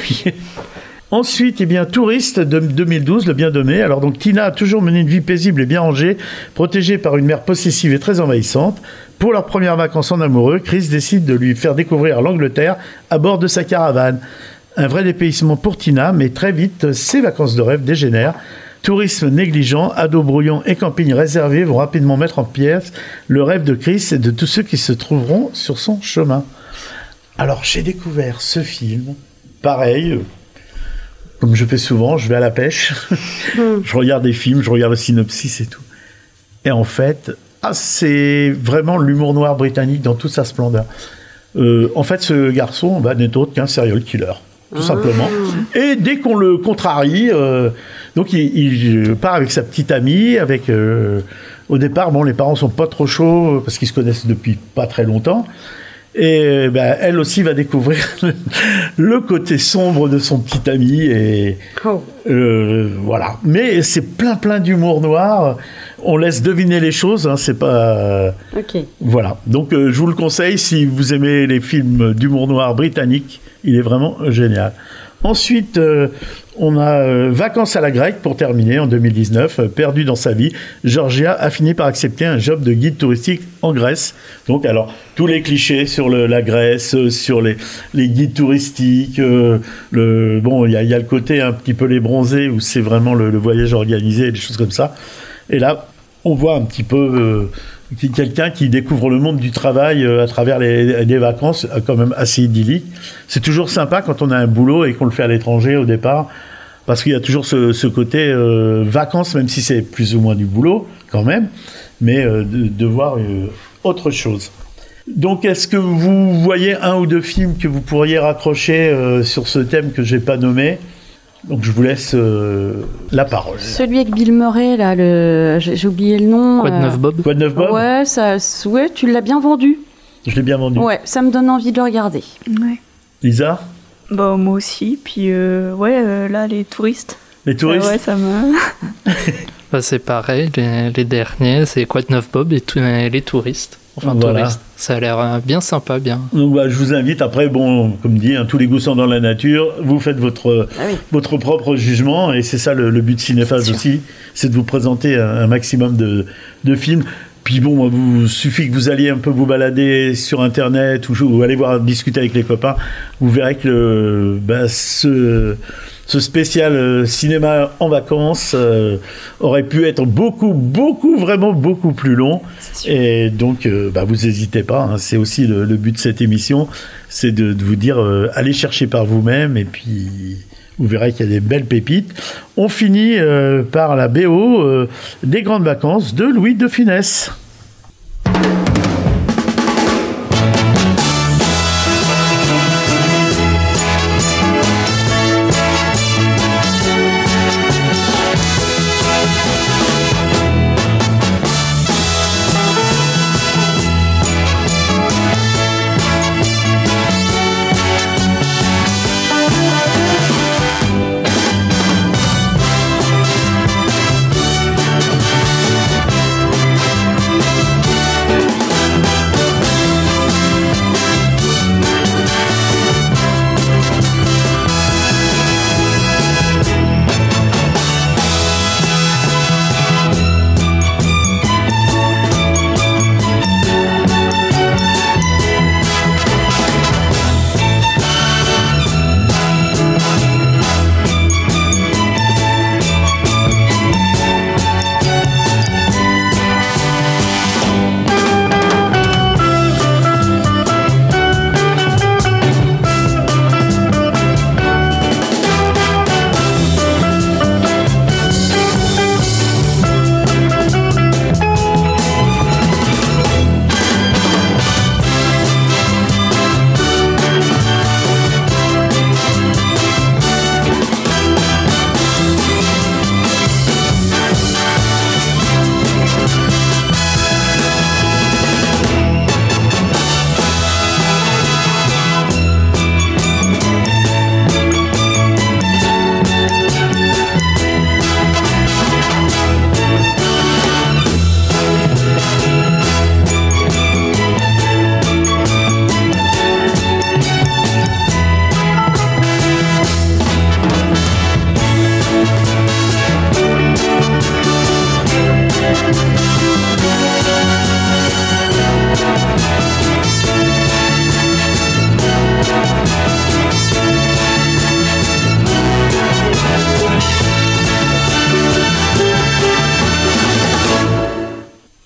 Ensuite, eh bien, Touriste de deux mille douze, le bien nommé. Alors donc, Tina a toujours mené une vie paisible et bien rangée, protégée par une mère possessive et très envahissante. Pour leurs premières vacances en amoureux, Chris décide de lui faire découvrir l'Angleterre à bord de sa caravane. Un vrai dépaysement pour Tina, mais très vite, ses vacances de rêve dégénèrent. Tourisme négligent, ados brouillons et camping réservé vont rapidement mettre en pièces le rêve de Chris et de tous ceux qui se trouveront sur son chemin. Alors, j'ai découvert ce film, pareil, euh, comme je fais souvent, je vais à la pêche, je regarde des films, je regarde le synopsis et tout. Et en fait, ah, c'est vraiment l'humour noir britannique dans toute sa splendeur. Euh, en fait, ce garçon bah, n'est autre qu'un serial killer, tout simplement. Et dès qu'on le contrarie, euh, donc il, il part avec sa petite amie, avec... euh, au départ, bon, les parents sont pas trop chauds parce qu'ils se connaissent depuis pas très longtemps. Et ben, elle aussi va découvrir le côté sombre de son petit ami. Et Oh. euh, voilà. Mais c'est plein, plein d'humour noir. On laisse deviner les choses. Hein, c'est pas. Ok. Voilà. Donc, euh, je vous le conseille si vous aimez les films d'humour noir britannique. Il est vraiment génial. Ensuite, euh, on a euh, Vacances à la grecque pour terminer en deux mille dix-neuf. Euh, perdue dans sa vie, Georgia a fini par accepter un job de guide touristique en Grèce. Donc, alors, tous les clichés sur le- la Grèce, euh, sur les, les guides touristiques. euh, le, bon, il y, a- il y a le côté un petit peu les bronzés où c'est vraiment le, le voyage organisé et des choses comme ça. Et là, on voit un petit peu euh, qui- quelqu'un qui découvre le monde du travail euh, à travers les, des vacances, euh, quand même assez idyllique. C'est toujours sympa quand on a un boulot et qu'on le fait à l'étranger au départ, parce qu'il y a toujours ce, ce côté euh, vacances, même si c'est plus ou moins du boulot quand même, mais euh, de, de voir euh, autre chose. Donc, est-ce que vous voyez un ou deux films que vous pourriez raccrocher euh, sur ce thème que j'ai pas nommé? Donc, je vous laisse euh, la parole. Celui avec Bill Murray, là, le... j'ai j'ai oublié le nom. Quoi de euh, neuf, Bob? Quoi de neuf, Bob? Ouais, ça, ouais, tu l'as bien vendu. Je l'ai bien vendu. Ouais, ça me donne envie de le regarder. Ouais. Lisa? Bah moi aussi. Puis euh, ouais, euh, là les touristes. Les touristes? Euh, ouais, ça me. Bah, c'est pareil, les, les derniers, c'est Quoi de neuf, Bob et tout- et les touristes. Enfin, Voilà. touristes. Ça a l'air euh, bien sympa, bien. Donc, bah, je vous invite, après, bon, comme dit, hein, tous les goûts sont dans la nature, vous faites votre, Ah oui. votre propre jugement, et c'est ça le, le but de Cinéphase aussi, c'est de vous présenter un, un maximum de, de films. Puis bon, moi, vous suffit que vous alliez un peu vous balader sur Internet ou, ou aller voir discuter avec les copains, vous verrez que le, bah, ce, ce spécial euh, cinéma en vacances euh, aurait pu être beaucoup, beaucoup, vraiment beaucoup plus long. Et donc, euh, bah, vous n'hésitez pas, hein, c'est aussi le, le but de cette émission, c'est de, de vous dire, euh, allez chercher par vous-même, et puis vous verrez qu'il y a des belles pépites. On finit euh, par la B O euh, des grandes vacances de Louis de Funès.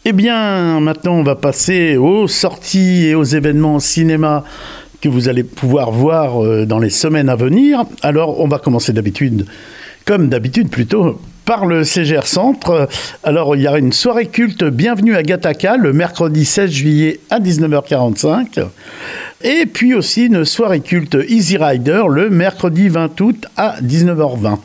Eh bien, maintenant, on va passer aux sorties et aux événements cinéma que vous allez pouvoir voir euh, dans les semaines à venir. Alors, on va commencer d'habitude, comme d'habitude plutôt, par le C G R Centre. Alors, il y aura une soirée culte Bienvenue à Gattaca le mercredi seize juillet à dix-neuf heures quarante-cinq. Et puis aussi une soirée culte Easy Rider le mercredi vingt août à dix-neuf heures vingt.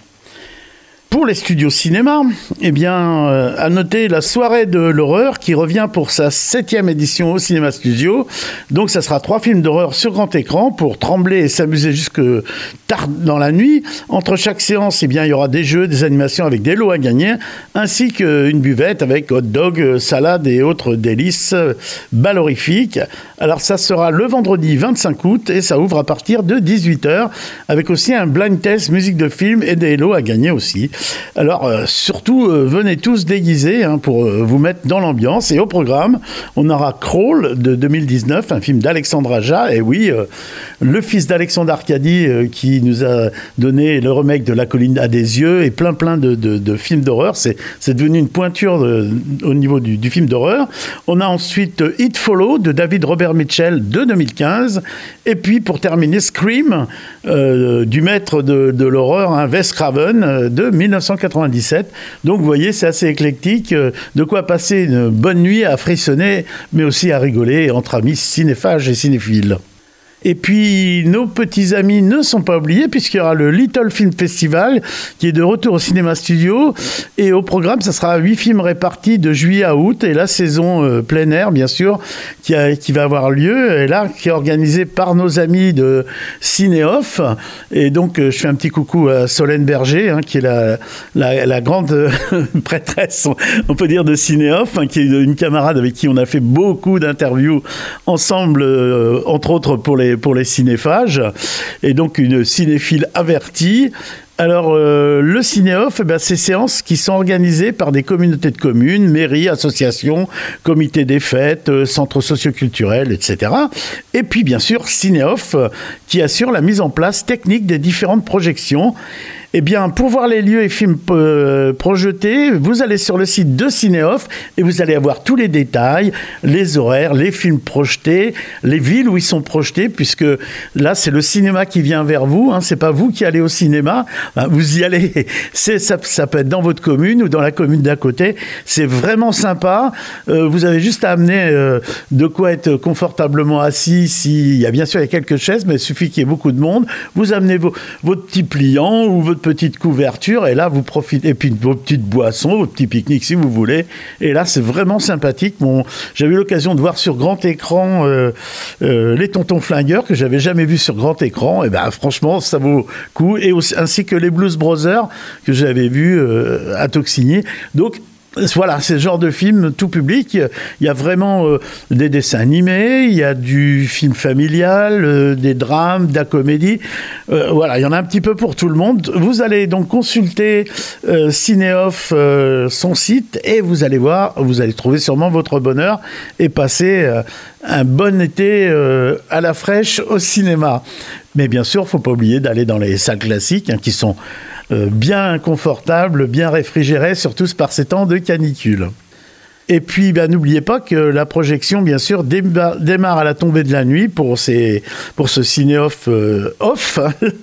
Pour les studios cinéma, eh bien, euh, à noter la soirée de l'horreur qui revient pour sa septième édition au Cinéma Studio. Donc, ça sera trois films d'horreur sur grand écran pour trembler et s'amuser jusque tard dans la nuit. Entre chaque séance, eh bien, il y aura des jeux, des animations avec des lots à gagner, ainsi qu'une buvette avec hot dog, salade et autres délices balorifiques. Alors, ça sera le vendredi vingt-cinq août et ça ouvre à partir de dix-huit heures, avec aussi un blind test musique de film et des lots à gagner aussi. Alors, euh, surtout, euh, venez tous déguisés hein, pour euh, vous mettre dans l'ambiance. Et au programme, on aura Crawl de deux mille dix-neuf, un film d'Alexandre Aja. Et oui, euh, le fils d'Alexandre Arcadi euh, qui nous a donné le remake de La colline à des yeux et plein plein de, de, de films d'horreur. C'est, c'est devenu une pointure de, au niveau du, du film d'horreur. On a ensuite It Follow de David Robert Mitchell de deux mille quinze. Et puis, pour terminer, Scream euh, du maître de, de l'horreur, hein, Wes Craven euh, de mille neuf cent quatre-vingt-dix-sept. Donc, vous voyez, c'est assez éclectique. De quoi passer une bonne nuit à frissonner, mais aussi à rigoler entre amis cinéphages et cinéphiles. Et puis, nos petits amis ne sont pas oubliés, puisqu'il y aura le Little Film Festival, qui est de retour au Cinéma Studio. Et au programme, ça sera huit films répartis de juillet à août. Et la saison euh, plein air, bien sûr, qui, a, qui va avoir lieu. Et là, qui est organisée par nos amis de Cinéoff. Et donc, euh, je fais un petit coucou à Solène Berger, hein, qui est la, la, la grande euh, prêtresse, on peut dire, de Cinéoff, hein, qui est une camarade avec qui on a fait beaucoup d'interviews ensemble, euh, entre autres pour les pour les cinéphages, et donc une cinéphile avertie. Alors, euh, le Cinéoff, eh ben, ces séances qui sont organisées par des communautés de communes, mairies, associations, comités des fêtes, euh, centres socioculturels, et cetera. Et puis, bien sûr, Cinéoff, euh, qui assure la mise en place technique des différentes projections. Eh bien, pour voir les lieux et films euh, projetés, vous allez sur le site de Cinéoff et vous allez avoir tous les détails, les horaires, les films projetés, les villes où ils sont projetés, puisque là, c'est le cinéma qui vient vers vous, hein, c'est pas vous qui allez au cinéma, ben, vous y allez, c'est, ça, ça peut être dans votre commune ou dans la commune d'à côté, c'est vraiment sympa, euh, vous avez juste à amener euh, de quoi être confortablement assis, si, il y a bien sûr il y a quelques chaises, mais il suffit qu'il y ait beaucoup de monde, vous amenez vos, votre petit pliant ou votre petite couverture, et là vous profitez, et puis vos petites boissons, vos petits pique-niques si vous voulez, et là c'est vraiment sympathique. Bon, j'avais eu l'occasion de voir sur grand écran euh, euh, les Tontons Flingueurs, que j'avais jamais vu sur grand écran, et ben franchement ça vaut le coup, et aussi, ainsi que les Blues Brothers que j'avais vu euh, à Toxigny. Donc voilà, c'est le genre de film tout public. Il y a vraiment euh, des dessins animés, il y a du film familial, euh, des drames, de la comédie. Euh, voilà, il y en a un petit peu pour tout le monde. Vous allez donc consulter euh, Cinéoff, euh, son site, et vous allez voir, vous allez trouver sûrement votre bonheur et passer euh, un bon été euh, à la fraîche au cinéma. Mais bien sûr, il ne faut pas oublier d'aller dans les salles classiques, hein, qui sont Euh, bien confortable, bien réfrigéré, surtout par ces temps de canicule. Et puis, ben, n'oubliez pas que la projection, bien sûr, déma- démarre à la tombée de la nuit pour, ces, pour ce Cinéoff euh, off.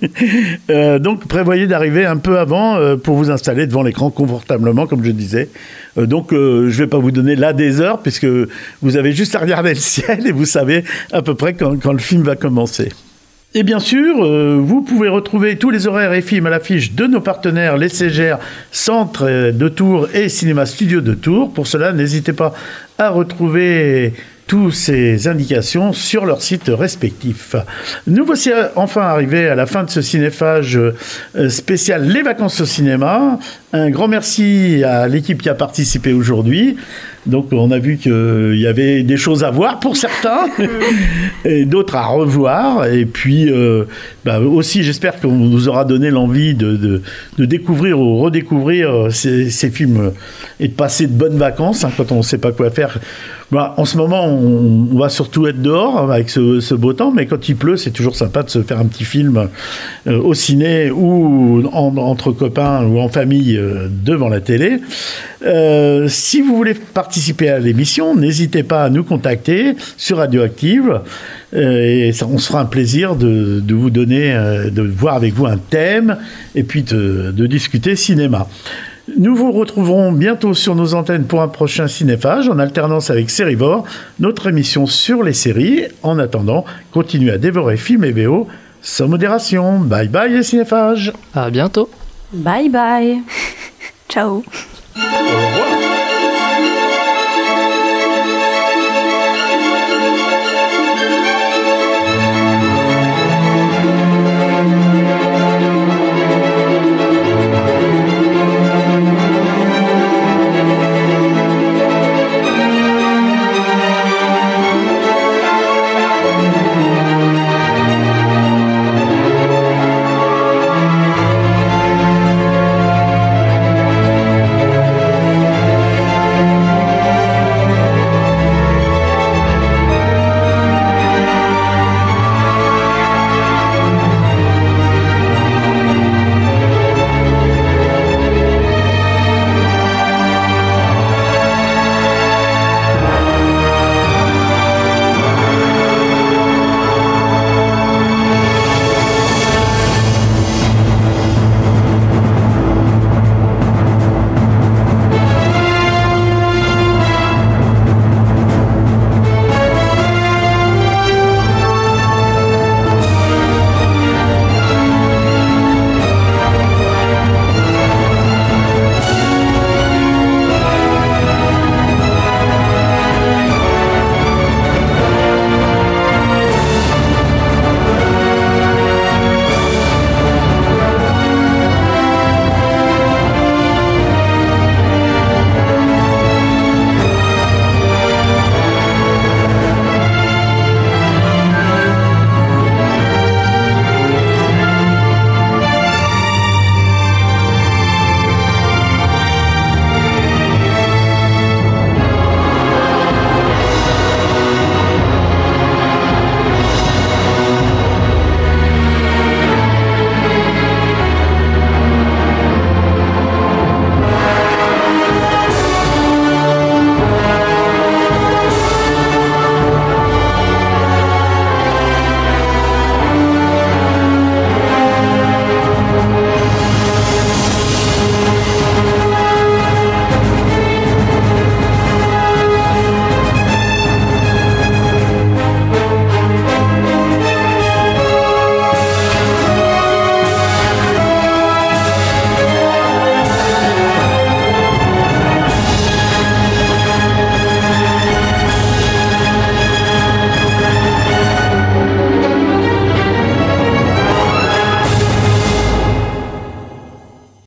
euh, donc, prévoyez d'arriver un peu avant euh, pour vous installer devant l'écran confortablement, comme je disais. Euh, donc, euh, je ne vais pas vous donner là des heures, puisque vous avez juste à regarder le ciel et vous savez à peu près quand, quand le film va commencer. Et bien sûr, euh, vous pouvez retrouver tous les horaires et films à l'affiche de nos partenaires, les C G R, Centre de Tours et Cinéma Studio de Tours. Pour cela, n'hésitez pas à retrouver toutes ces indications sur leurs sites respectifs. Nous voici enfin arrivés à la fin de ce cinéphage spécial Les Vacances au cinéma. Un grand merci à l'équipe qui a participé aujourd'hui. Donc on a vu qu'il y avait des choses à voir pour certains et d'autres à revoir. Et puis euh, bah aussi j'espère qu'on nous aura donné l'envie de, de, de découvrir ou redécouvrir ces, ces films et de passer de bonnes vacances, hein, quand on ne sait pas quoi faire. Bah, en ce moment on, on va surtout être dehors avec ce, ce beau temps, mais quand il pleut c'est toujours sympa de se faire un petit film euh, au ciné ou en, entre copains ou en famille euh, devant la télé. Euh, si vous voulez participer à l'émission, n'hésitez pas à nous contacter sur Radioactive. Euh, et ça, on se fera un plaisir de, de vous donner, euh, de voir avec vous un thème et puis de, de discuter cinéma. Nous vous retrouverons bientôt sur nos antennes pour un prochain Cinéphage en alternance avec Sérivore, notre émission sur les séries. En attendant, continuez à dévorer films et V O sans modération. Bye bye les Cinéphages. À bientôt. Bye bye. Ciao. Au revoir.